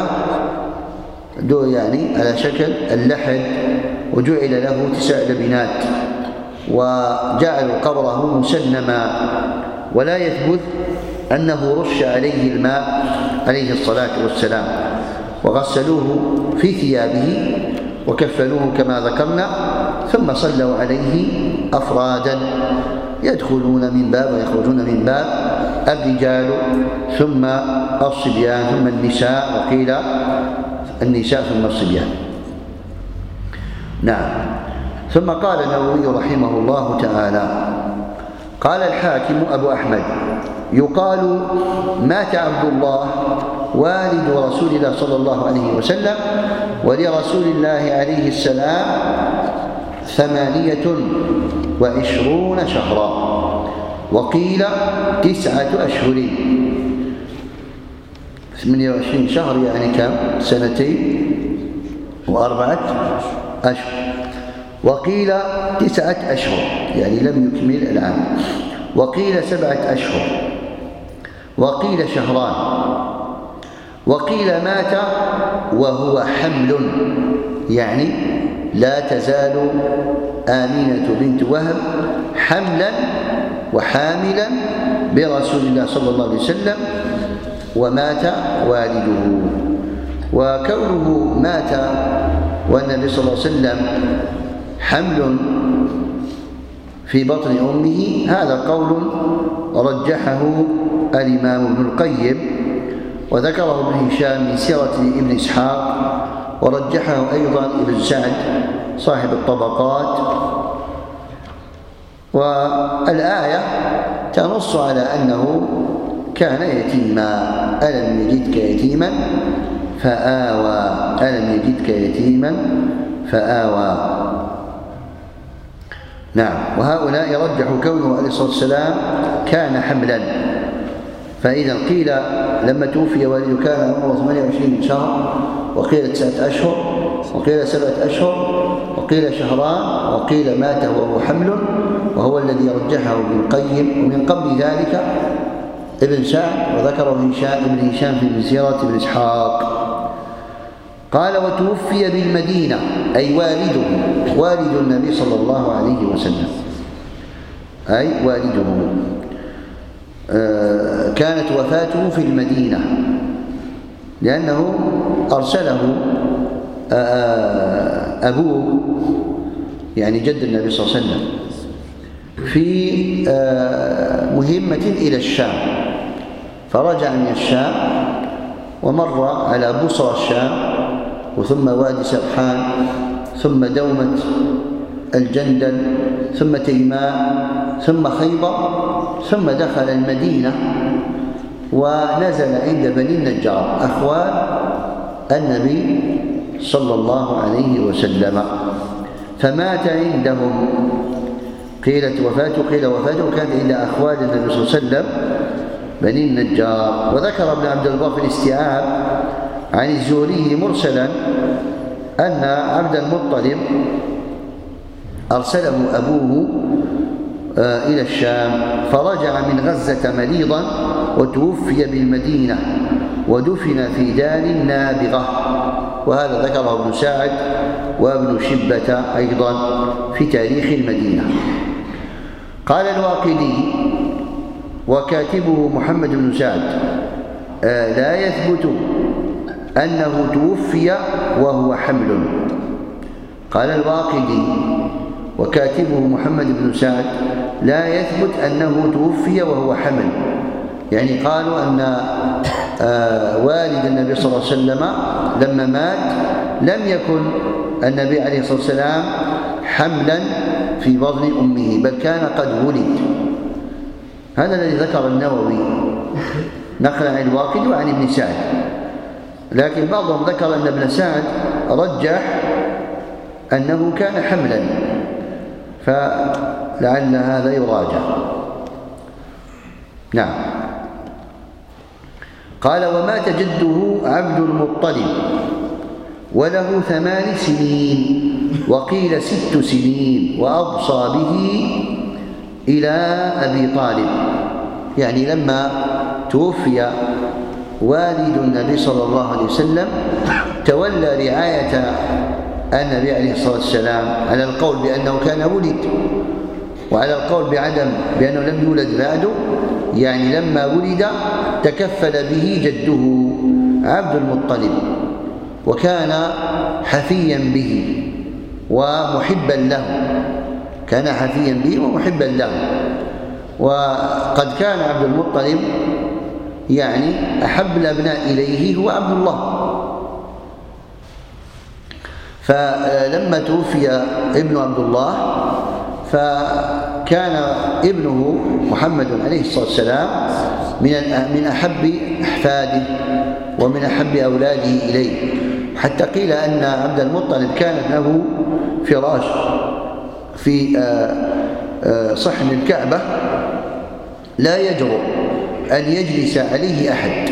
A: يعني على شكل اللحد، وجعل له تسع لبنات، وجعلوا قبره مسنما، ولا يثبت أنه رش عليه الماء عليه الصلاة والسلام. وغسلوه في ثيابه وكفلوه كما ذكرنا، ثم صلوا عليه أفرادا يدخلون من باب ويخرجون من باب، الرجال ثم الصبيان ثم النساء، وقيل النساء ثم الصبيان. نعم. ثم قال النووي رحمه الله تعالى: قال الحاكم أبو أحمد: يقال مات عبد الله والد رسول الله صلى الله عليه وسلم، ولرسول الله عليه السلام ثمانية وعشرون شهرا، وقيل تسعة أشهر. ثمانية وعشرين شهر يعني كم؟ سنتين وأربعة أشهر. وقيل تسعة أشهر يعني لم يكمل العام. وقيل سبعة أشهر. وقيل شهران. وقيل مات وهو حمل، يعني لا تزال آمنة بنت وهب حملا وحاملا برسول الله صلى الله عليه وسلم، ومات والده. وكونه مات والنبي صلى الله عليه وسلم حمل في بطن أمه هذا قول رجحه الإمام ابن القيم، وذكره ابن هشام من سيرة ابن إسحاق، ورجحه أيضا ابن سعد صاحب الطبقات. والآية تنص على أنه كان يتيما: ألم يجدك يتيما فآوى، ألم يجدك يتيما فآوى. نعم. وهؤلاء يرجحوا كونه عليه الصلاة والسلام كان حملا. فإذا قيل لما توفي والده كان عمره ثمانية وعشرين شهر، وقيل تسعة أشهر، وقيل سبعة أشهر، وقيل شهران، وقيل مات وهو حمل، وهو الذي رجحه ابن القيم. ومن قبل ذلك ابن سعد، وذكره ابن هشام في سيرة ابن إسحاق. قال: وتوفي بالمدينة، أي والده، والد النبي صلى الله عليه وسلم، أي والده. آه كانت وفاته في المدينة، لأنه أرسله آه أبوه يعني جد النبي صلى الله عليه وسلم في آه مهمة إلى الشام، فرجع من الشام ومر على بصرى الشام، وثم وادي سرحان، ثم دومة الجندل، ثم تيماء، ثم خيبر، ثم دخل المدينة ونزل عند بني النجار أخوال النبي صلى الله عليه وسلم، فمات عندهم. قيلت وفاته قيل وفاته كانت عند أخوال النبي صلى الله عليه وسلم بني النجار. وذكر ابن عبد البر في الاستيعاب عن الزهري مرسلا أن عبد المطلب أرسله أبوه إلى الشام، فرجع من غزة مريضا وتوفي بالمدينة ودفن في دار نابغة. وهذا ذكره ابن سعد وابن شبة أيضا في تاريخ المدينة. قال الواقدي وكاتبه محمد بن سعد: لا يثبت أنه توفي وهو حمل. قال الواقدي وكاتبه محمد بن سعد: لا يثبت أنه توفي وهو حمل، يعني قالوا أن والد النبي صلى الله عليه وسلم لما مات لم يكن النبي عليه الصلاة والسلام حملا في بطن أمه، بل كان قد ولد. هذا الذي ذكر النووي نقلا عن الواقدي وعن ابن سعد، لكن بعضهم ذكر أن ابن سعد رجح أنه كان حملا، فلعل هذا يراجع. نعم. قال: ومات جده عبد المطلب وله ثمان سنين وقيل ست سنين، وأوصى به إلى أبي طالب، يعني لما توفي والد النبي صلى الله عليه وسلم تولى رعاية النبي عليه الصلاة والسلام، على القول بأنه كان ولد، وعلى القول بعدم بأنه لم يولد بعده، يعني لما ولد تكفل به جده عبد المطلب، وكان حفيا به ومحبا له، كان حفيا به ومحبا له. وقد كان عبد المطلب يعني أحب الأبناء إليه هو عبد الله، فلما توفي ابن عبد الله فكان ابنه محمد عليه الصلاة والسلام من من أحب أحفاده ومن أحب أولاده إليه، حتى قيل أن عبد المطلب كانت له فراش في صحن الكعبة لا يجرؤ أن يجلس عليه أحد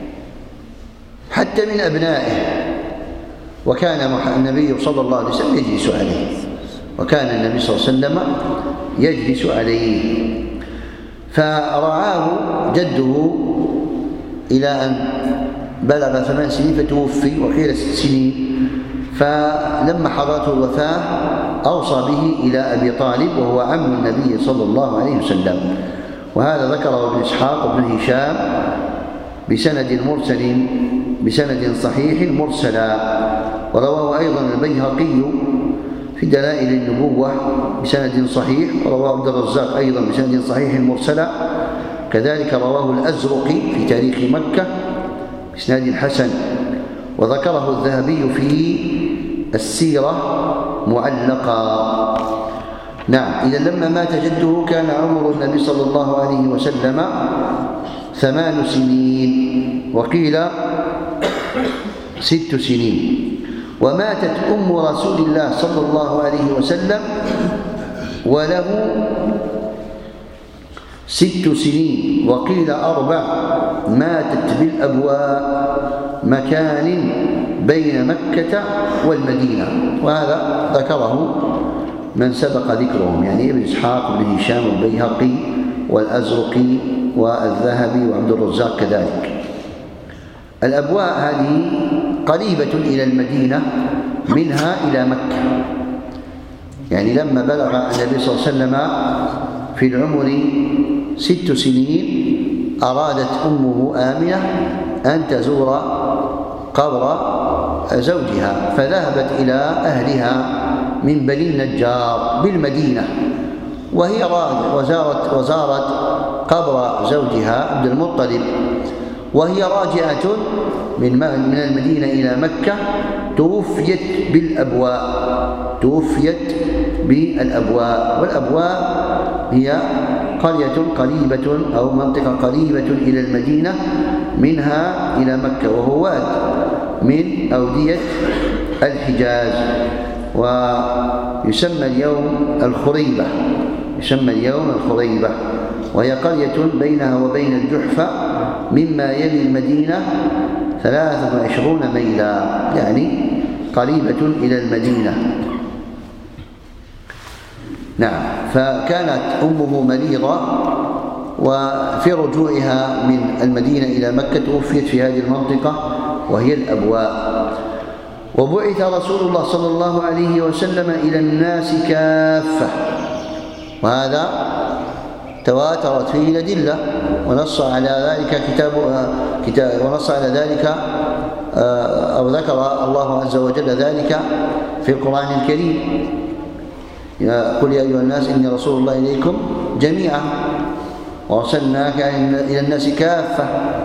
A: حتى من أبنائه، وكان النبي صلى الله عليه وسلم يجلس عليه، وكان النبي صلى الله عليه وسلم يجلس عليه. فرعاه جده إلى أن بلغ ثمان سنين فتوفي، وقيل ست سنين. فلما حضرته الوفاة أوصى به إلى أبي طالب وهو عم النبي صلى الله عليه وسلم. وهذا ذكره ابن إسحاق وابن هشام بسند مرسل بسند صحيح مرسلا، ورواه أيضا البيهقي في دلائل النبوة بسند صحيح، ورواه عبد الرزاق أيضا بسند صحيح مرسلا، كذلك رواه الأزرقي في تاريخ مكة بإسناد حسن، وذكره الذهبي في السيرة معلقا. نعم. إذا لما مات جده كان عمر النبي صلى الله عليه وسلم ثمان سنين، وقيل ست سنين. وماتت أم رسول الله صلى الله عليه وسلم وله ست سنين، وقيل أربع. ماتت بالأبواء مكان بين مكة والمدينة، وهذا ذكره من سبق ذكرهم، يعني ابن إسحاق وابن هشام والبيهقي والأزرقي والذهبي وعبد الرزاق كذلك. الأبواء هذه قريبة إلى المدينة منها إلى مكة، يعني لما بلغ النبي صلى الله عليه وسلم في العمر ست سنين أرادت أمه آمنة أن تزور قبر زوجها، فذهبت إلى أهلها من بني النجار بالمدينة، وهي وزارت, وزارت قبر زوجها عبد المطلب، وهي راجعة من من المدينة إلى مكة توفيت بالأبواء توفيت بالأبواء والأبواء هي قرية قريبة أو منطقة قريبة إلى المدينة منها إلى مكة، وهو واد من أودية الحجاز، ويسمى اليوم الخريبة يسمى اليوم الخريبة وهي قرية بينها وبين الجحفة مما يلي المدينة ثلاثة وعشرون ميلا، يعني قريبة إلى المدينة. نعم. فكانت أمه مريضة، وفي رجوعها من المدينة إلى مكة توفيت في هذه المنطقة وهي الأبواء. وبعث رسول الله صلى الله عليه وسلم إلى الناس كافة، وهذا تواترت فيه الأدلة، ونص على ذلك كتاب كتاب ونص على ذلك أو ذكر الله عز وجل ذلك في القرآن الكريم: قل يا أيها الناس إني رسول الله إليكم جميعا وأرسلناك إلى الناس كافة.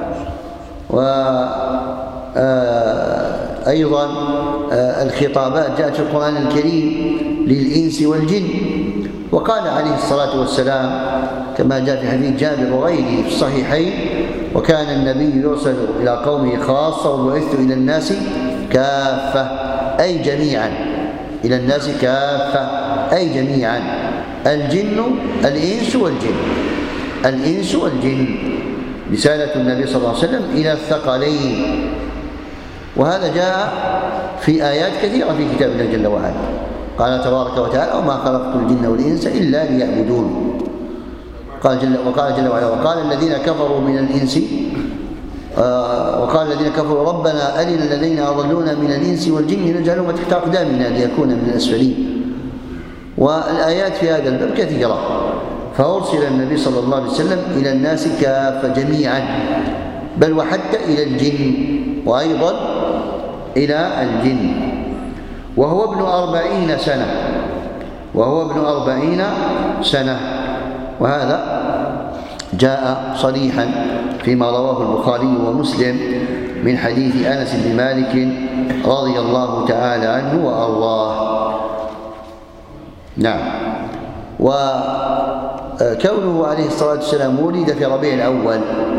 A: وأيضا الخطابات جاءت في القرآن الكريم للإنس والجن. وقال عليه الصلاة والسلام كما جاء في حديث جابر وغيره في الصحيحين: وكان النبي يرسل إلى قومه خاصة وبعثت إلى الناس كافة، أي جميعا، إلى الناس كافة أي جميعا، الجن الإنس والجن، الإنس والجن، رسالة النبي صلى الله عليه وسلم إلى الثقلين. وهذا جاء في آيات كثيرة في كتاب الله جل وعلا. قال تبارك وتعالى: وما خلقت الجن والإنس إلا ليعبدون. قال جل وقال جل وعلا: وقال الذين كفروا من الإنس آه وقال الذين كفروا ربنا أرنا الذين أضلونا من الإنس والجن نجعلهم تحت أقدامنا ليكون من الأسفلين. والآيات في هذا الباب كثيرة. فأرسل النبي صلى الله عليه وسلم إلى الناس كافة جميعا، بل وحتى إلى الجن، وأيضا إلى الجن. وهو ابن أربعين سنة وهو ابن أربعين سنة وهذا جاء صريحا فيما رواه البخاري ومسلم من حديث أنس بن مالك رضي الله تعالى عنه وأرضاه. نعم. وكونه عليه الصلاة والسلام ولد في ربيع الأول،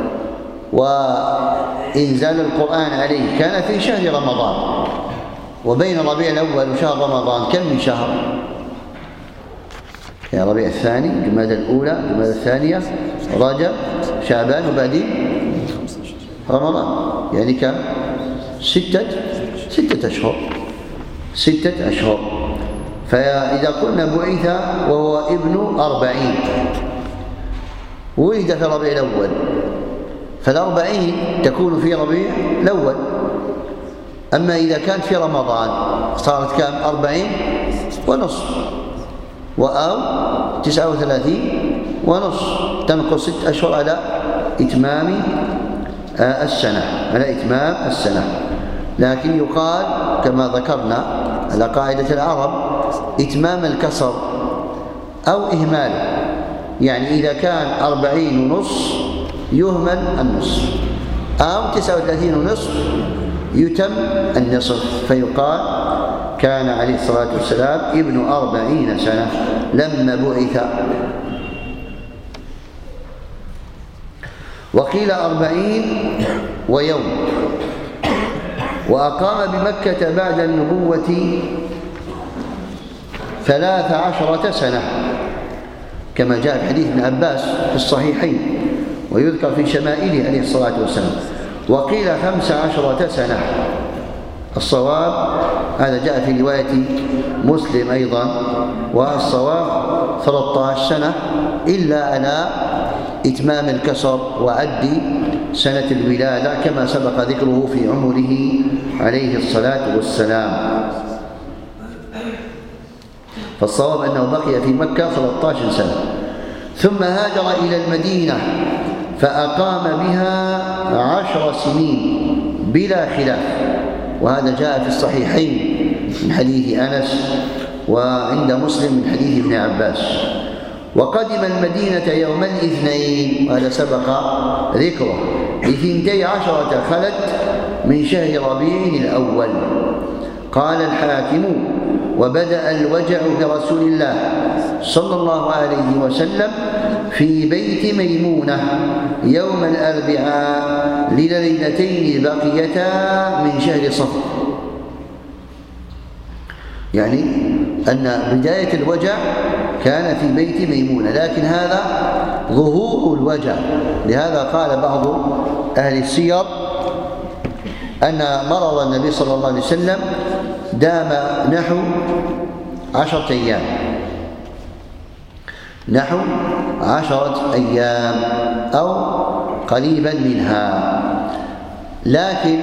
A: وإنزال القرآن عليه كان في شهر رمضان، وبين ربيع الأول وشهر رمضان كم من شهر؟ يا ربيع الثاني، جمادى الأولى، جمادى الثانية، رجب، شعبان، وبعدين رمضان، يعني كم؟ ستة ستة أشهر ستة أشهر. فإذا قلنا بعث وهو ابن أربعين، ولد في ربيع الأول، فالأربعين تكون في ربيع الأول. أما إذا كانت في رمضان صارت كم؟ أربعين ونصف، أو تسعة وثلاثين ونصف، تنقص ست أشهر على إتمام السنة على إتمام السنة. لكن يقال كما ذكرنا على قاعدة العرب إتمام الكسر أو إهماله، يعني إذا كان أربعين ونصف يهمل النصف، أو تسعة وثلاثين ونصف يتم النصف، فيقال كان عليه الصلاة والسلام ابن أربعين سنة لما بعث. وقيل أربعين ويوم. وأقام بمكة بعد النبوة ثلاث عشرة سنة كما جاء في حديث ابن عباس في الصحيحين، ويذكر في شمائله عليه الصلاة والسلام. وقيل خمس عشرة سنة، الصواب هذا جاء في رواية مسلم أيضا، والصواب ثلاثة عشر سنة إلا على إتمام الكسر وعد سنة الولادة كما سبق ذكره في عمره عليه الصلاة والسلام. فالصواب أنه بقي في مكة ثلاثة عشر سنة، ثم هاجر إلى المدينة فأقام بها عشر سنين بلا خلاف، وهذا جاء في الصحيحين من حديث أنس، وعند مسلم من حديث ابن عباس. وقدم المدينة يوم الاثنين، وهذا سبق ذكره، اثنتي عشرة خلت من شهر ربيع الأول. قال الحاكم: وبدأ الوجع برسول الله صلى الله عليه وسلم في بيت ميمونة يوم الأربعاء لليلتين بقيتا من شهر صفر، يعني أن بداية الوجع كان في بيت ميمونة، لكن هذا ظهور الوجع. لهذا قال بعض أهل السير أن مرض النبي صلى الله عليه وسلم دام نحو عشرة أيام، نحو عشرة أيام أو قريبا منها. لكن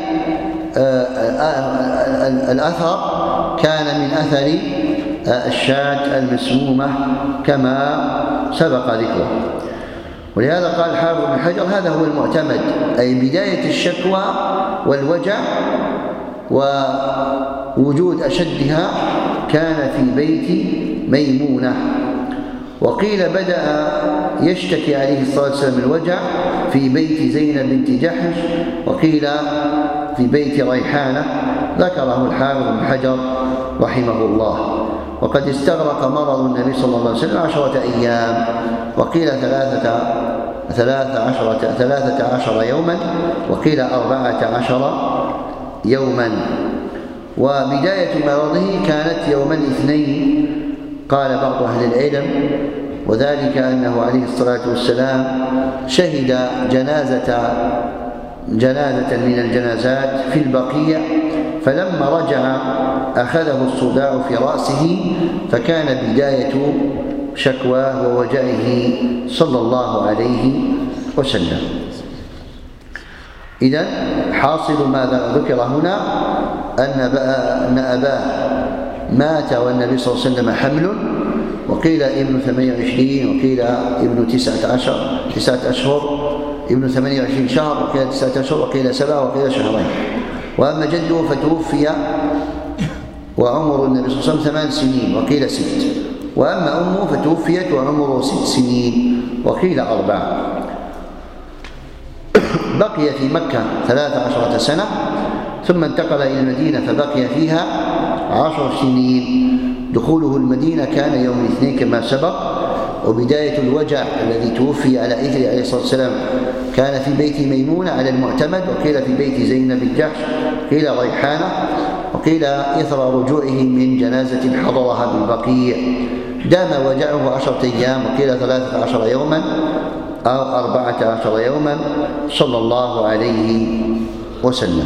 A: الأثر كان من أثر الشاة المسمومة كما سبق ذكره. ولهذا قال الحافظ بن حجر هذا هو المعتمد، أي بداية الشكوى والوجع ووجود أشدها كان في بيت ميمونة. وقيل بدأ يشتكي عليه الصلاة والسلام الوجع في بيت زينب بنت جحش، وقيل في بيت ريحانة، ذكره الحافظ بن حجر رحمه الله. وقد استغرق مرض النبي صلى الله عليه وسلم عشرة أيام، وقيل ثلاثة ثلاثة عشرة ثلاثة عشر يوما، وقيل أربعة عشر يوما. وبداية مرضه كانت يوم الاثنين قال بعض أهل العلم، وذلك أنه عليه الصلاة والسلام شهد جنازة جنازة من الجنازات في البقيع، فلما رجع أخذه الصداع في رأسه، فكان بداية شكواه ووجعه صلى الله عليه وسلم. إذن حاصل ما ذكر هنا أن أباه مات والنبي صلى الله عليه وسلم حمل، وقيل ابن ثمانية وعشرين، وقيل ابن تسعة عشر تسعة أشهر، ابن ثمانية وعشرين شهر، وقيل تسعة أشهر، وقيل سبعة، وقيل شهرين. وأما جده فتوفي وعمر النبي صلى الله عليه وسلم ثمان سنين، وقيل ست. وأما أمه فتوفيت وعمره ست سنين، وقيل أربع. بقي في مكة ثلاث عشرة سنة، ثم انتقل إلى المدينة فبقي فيها عشر سنين. دخوله المدينة كان يوم الاثنين كما سبق. وبداية الوجع الذي توفي على إثره عليه الصلاة والسلام كان في بيت ميمونة على المعتمد، وقيل في بيت زينب بنت جحش، قيل ريحانة، وقيل إثر رجوعه من جنازة حضرها بالبقيع. دام وجعه عشرة أيام، وقيل ثلاثة عشر يوما أو أربعة عشر يوما صلى الله عليه وسلم.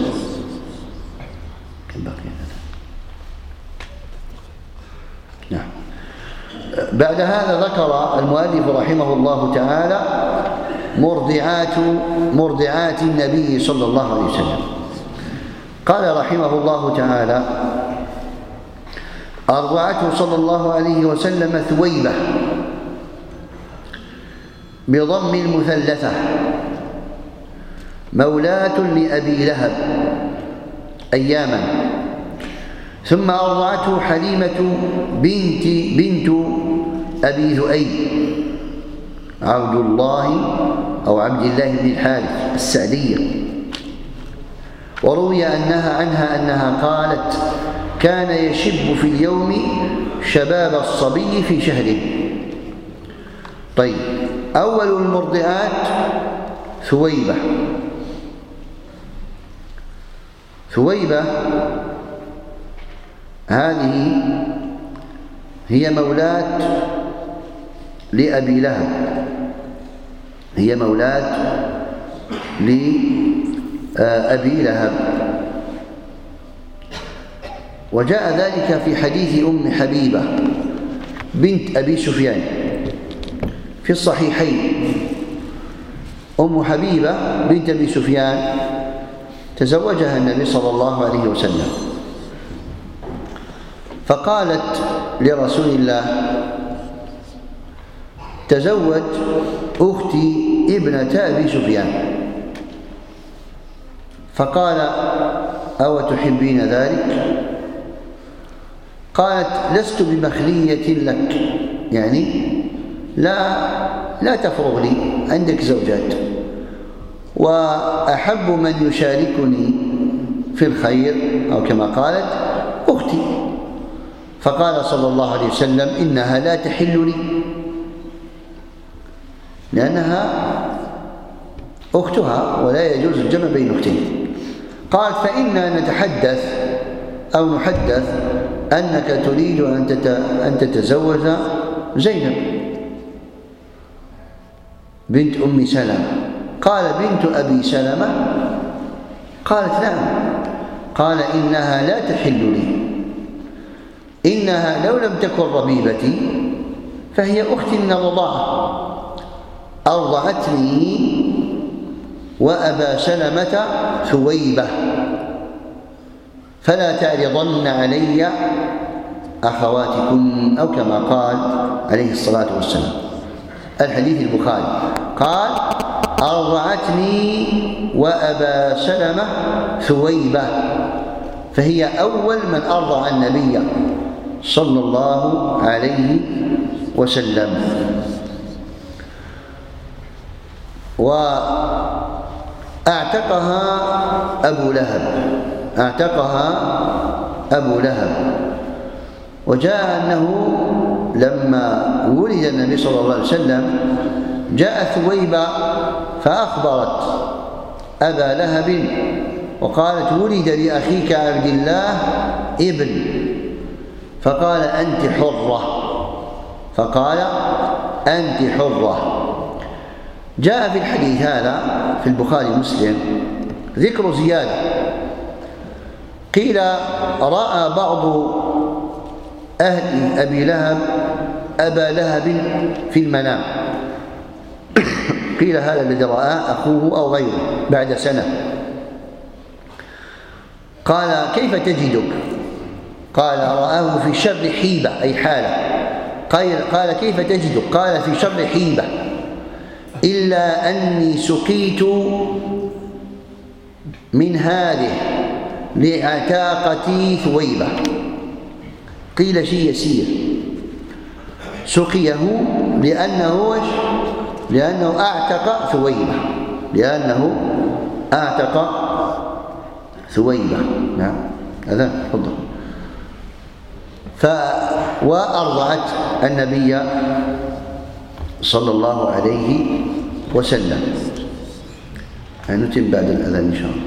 A: نعم. بعد هذا ذكر المؤلف رحمه الله تعالى مرضعات مرضعات النبي صلى الله عليه وسلم. قال رحمه الله تعالى: أرضعته صلى الله عليه وسلم ثويبة بضم المثلثة، مولاة لأبي لهب أياما، ثم أرضعته حليمة بنت بنت أبي ذؤيب عبد الله أو عبد الله بن الحارث السعدية. وروي أنها عنها أنها قالت: كان يشب في اليوم شباب الصبي في شهر. طيب، أول المرضعات ثويبة. ثويبة هذه هي مولاة لأبي لهب، هي مولاة لأبي لهب. وجاء ذلك في حديث أم حبيبة بنت أبي سفيان في الصحيحين. أم حبيبة بنت أبي سفيان تزوجها النبي صلى الله عليه وسلم، فقالت لرسول الله: تزوج أختي ابنة أبي سفيان. فقال: أو تحبين ذلك؟ قالت: لست بمخلية لك، يعني لا لا تفرغ لي، عندك زوجات، وأحب من يشاركني في الخير أو كما قالت أختي. فقال صلى الله عليه وسلم: إنها لا تحل لي، لأنها أختها ولا يجوز الجمع بين أختين. قال: فإنا نتحدث أو نحدث أنك تريد أن تتزوج زينب بنت أم سلمة. قال: بنت أبي سلمة؟ قالت: نعم. قال: إنها لا تحل لي، إنها لو لم تكن ربيبتي فهي أختي من الرضاعة، أرضعتني وأبا سلمة ثويبة، فلا تعرضن علي أخواتكن، أو كما قال عليه الصلاة والسلام. الحديث البخاري قال: أرضعتني وأبا سلمة ثويبة، فهي أول من أرضع النبي صلى الله عليه وسلم. وأعتقها أبو لهب أعتقها أبو لهب وجاء أنه لما ولد النبي صلى الله عليه وسلم جاء ثويبة فأخبرت أبا لهب وقالت: ولد لأخيك عبد الله ابن، فقال: أنت حرة فقال أنت حرة. جاء في الحديث هذا في البخاري ومسلم ذكر زيادة، قيل: رأى بعض أهل أبي لهب أبا لهب في المنام، قيل هذا الذي رآه أخوه أو غيره بعد سنة. قال: كيف تجدك؟ قال: رآه في شر حيبة، أي حالة. قال: كيف تجدك؟ قال: في شر حيبة، إلا أني سقيت من هذه لعتاقتي ثويبة. قيل: شيء يسير، سقيه لأنه لأنه أعتق ثويبة لأنه أعتق ثويبة. نعم، هذا تفضل. ف وأرضعت النبي صلى الله عليه وسلم. نتم بعد الأذان إن شاء الله.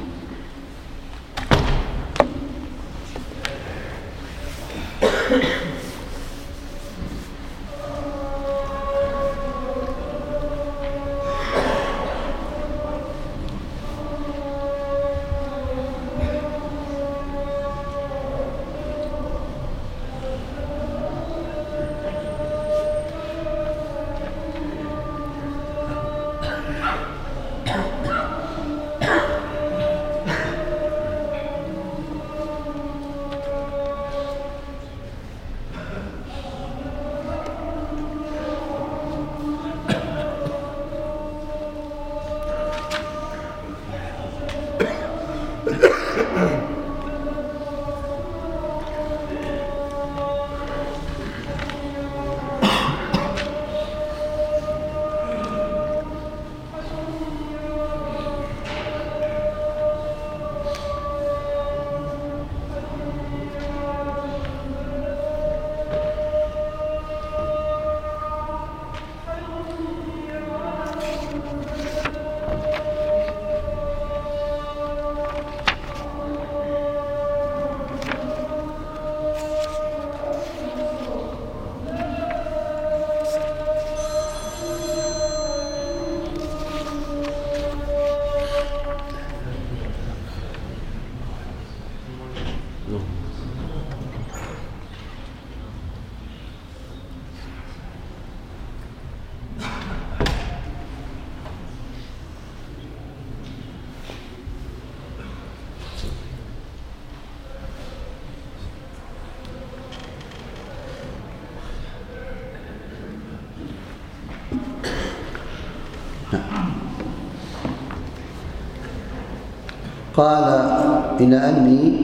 A: قال: إن أني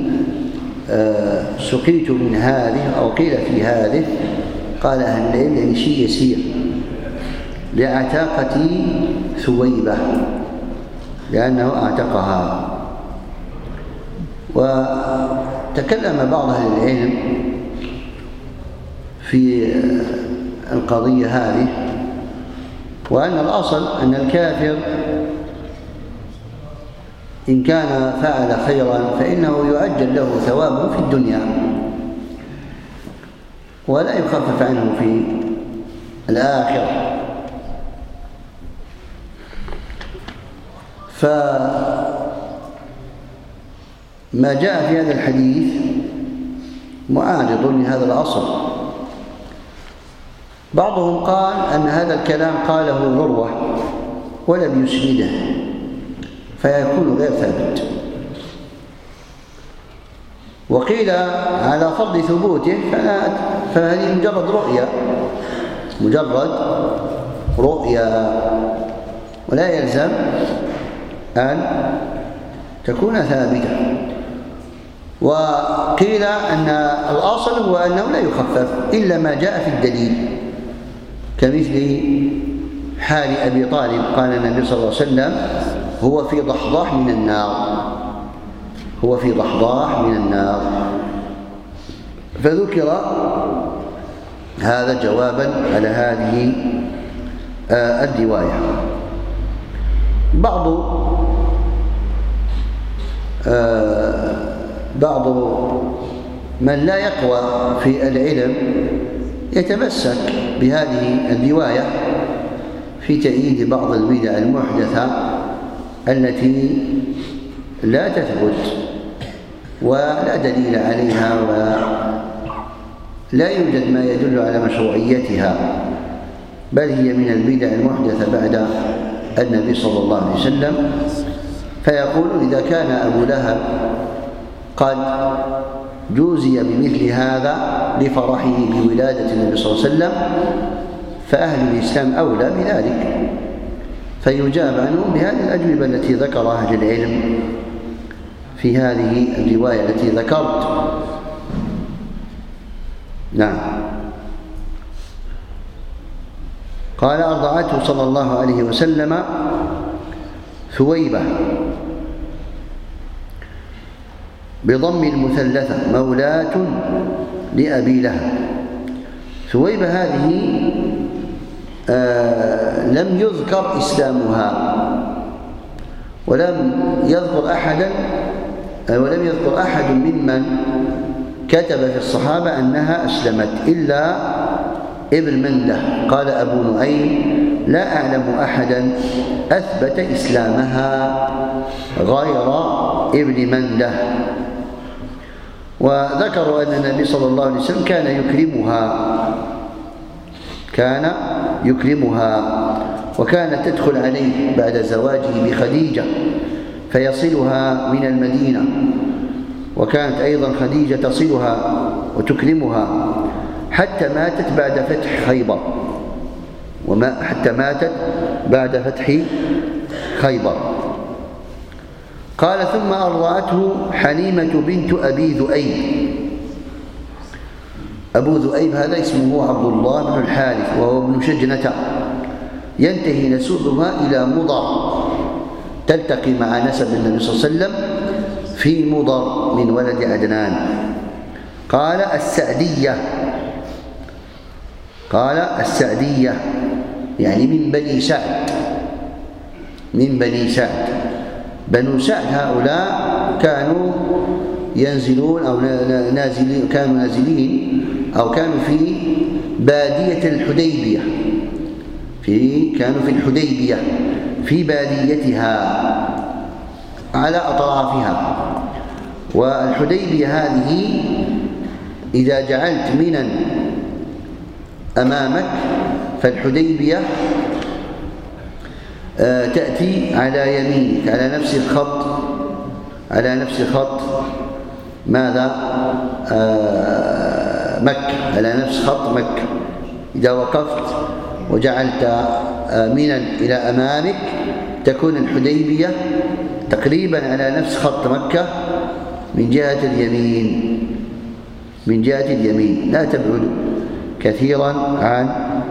A: سقيت من هذه، أو قيل في هذه، قال أهل العلم يعني شيء يسير، لعتاقتي ثويبة لأنه أعتقها. وتكلم بعض أهل العلم في القضية هذه، وأن الأصل أن الكافر إن كان فعل خيرا فإنه يعجل له ثوابه في الدنيا ولا يخفف عنه في الآخرة. فما جاء في هذا الحديث معارض لهذا الأصل، بعضهم قال أن هذا الكلام قاله عروة ولم يسنده فيكون غير ثابت، وقيل على فرض ثبوته فهذه مجرد رؤيا مجرد رؤيا ولا يلزم أن تكون ثابتة. وقيل أن الأصل هو أنه لا يخفف إلا ما جاء في الدليل، كمثل حال أبي طالب قال النبي صلى الله عليه وسلم هو في ضحضاح من النار هو في ضحضاح من النار فذكر هذا جوابا على هذه الرواية. بعض بعض من لا يقوى في العلم يتمسك بهذه الرواية في تأييد بعض البدع المحدثة التي لا تثبت ولا دليل عليها ولا يوجد ما يدل على مشروعيتها، بل هي من البدع المحدثة بعد النبي صلى الله عليه وسلم. فيقول إذا كان أبو لهب قد جوزي بمثل هذا لفرحه بولادة النبي صلى الله عليه وسلم فأهل الإسلام أولى بذلك، فيجاب عنهم بهذه الأجوبة التي ذكرها أهل العلم في هذه الرواية التي ذكرت. نعم. قال أرضعته صلى الله عليه وسلم ثويبة بضم المثلثة مولاة لأبي لهب. ثويبة هذه آه لم يذكر إسلامها ولم يذكر أحدا آه ولم يذكر أحد ممن كتب في الصحابة أنها أسلمت إلا ابن منده. قال أبو نعيم لا أعلم أحدا أثبت إسلامها غير ابن منده. وذكروا أن النبي صلى الله عليه وسلم كان يكرمها كان يكرمها وكانت تدخل عليه بعد زواجه بخديجة فيصلها من المدينة، وكانت أيضا خديجة تصلها وتكرمها حتى ماتت بعد فتح خيبر وما حتى ماتت بعد فتح خيبر. قال ثم أرضعته حليمة بنت أبي ذؤيب. أبو ذؤيب هذا اسمه عبد الله بن الحارث وهو ابن شجنة، ينتهي نسبها إلى مضر، تلتقي مع نسب النبي صلى الله عليه وسلم في مضر من ولد عدنان. قال السعدية قال السعدية يعني من بني سعد من بني سعد. بنو سعد هؤلاء كانوا ينزلون أو نازلين كانوا نازلين أو كانوا في بادية الحديبية في كانوا في الحديبية في باديتها على أطرافها. والحديبية هذه إذا جعلت منا أمامك فالحديبية تأتي على يمينك على نفس الخط على نفس الخط ماذا مكة على نفس خط مكة. إذا وقفت وجعلت منا إلى أمامك تكون الحديبية تقريبا على نفس خط مكة من جهة اليمين من جهة اليمين لا تبعد كثيرا عن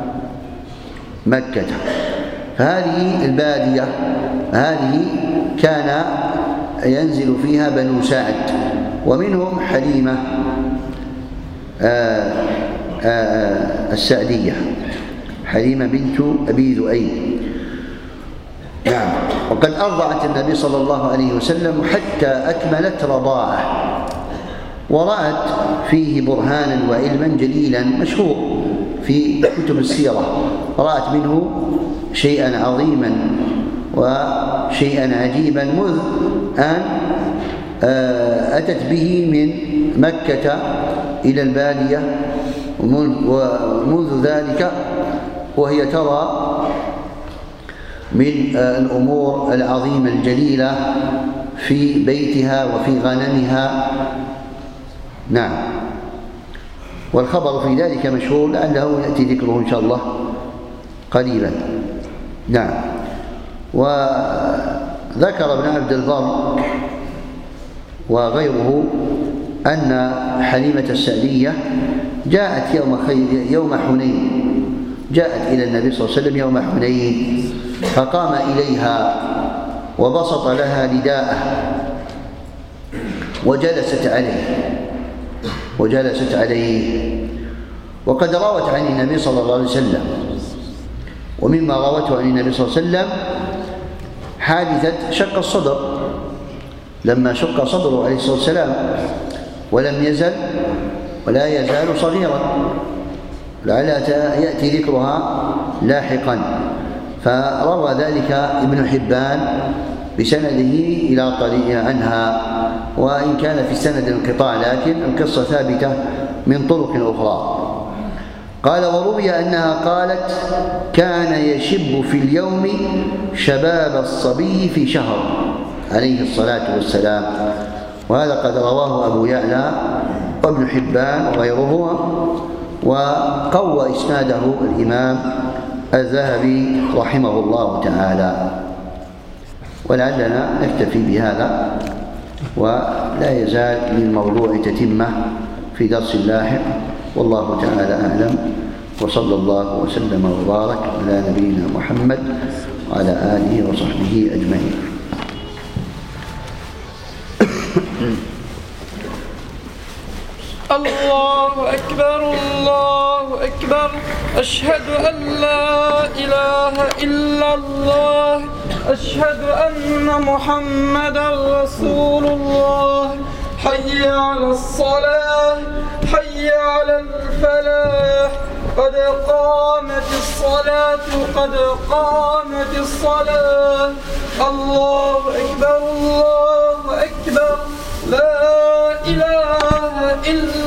A: مكة. فهذه البادية هذه كان ينزل فيها بنو سعد ومنهم حليمة آآ آآ السعدية حليمة بنت أبي ذؤيب. نعم. وقد أرضعت النبي صلى الله عليه وسلم حتى أكملت رضاعه ورأت فيه برهانا وعلما جليلا مشهور في كتب السيرة، رأت منه شيئا عظيما وشيئا عجيبا مذ أن أتت به من مكة إلى البادية ومنذ ذلك وهي ترى من الأمور العظيمة الجليلة في بيتها وفي غنمها. نعم، والخبر في ذلك مشهور لعله يأتي ذكره إن شاء الله قريبا. نعم. وذكر ابن عبد البر وغيره أن حليمة السعدية جاءت يوم يوم حنين، جاءت إلى النبي صلى الله عليه وسلم يوم حنين، فقام إليها وبسط لها رداءه وجلست عليه وجلست عليه وقد روت عن النبي صلى الله عليه وسلم، ومما روته عن النبي صلى الله عليه وسلم حادثة شق الصدر، لما شق صدره عليه الصلاة والسلام ولم يزل ولا يزال صغيرا، لعلها يأتي ذكرها لاحقا. فروى ذلك ابن حبان بسنده إلى طريق عنها، وإن كان في السند انقطاع لكن القصة ثابتة من طرق أخرى. قال: وروي أنها قالت: كان يشب في اليوم شباب الصبي في شهر عليه الصلاة والسلام. وهذا قد رواه أبو يعلى وابن حبان وغيره، وقوى إسناده الإمام الذهبي رحمه الله تعالى. ولعلنا نكتفي بهذا، ولا يزال للموضوع تتمة في درس لاحق، والله تعالى أعلم، وصلى الله وسلم وبارك على نبينا محمد وعلى آله وصحبه أجمعين.
B: الله أكبر الله أكبر، أشهد أن لا إله إلا الله، أشهد أن محمدا رسول الله. حي على الصلاة، حي على الفلاح، قد قامت الصلاة قد قامت الصلاة. الله أكبر الله أكبر، لا إله إلا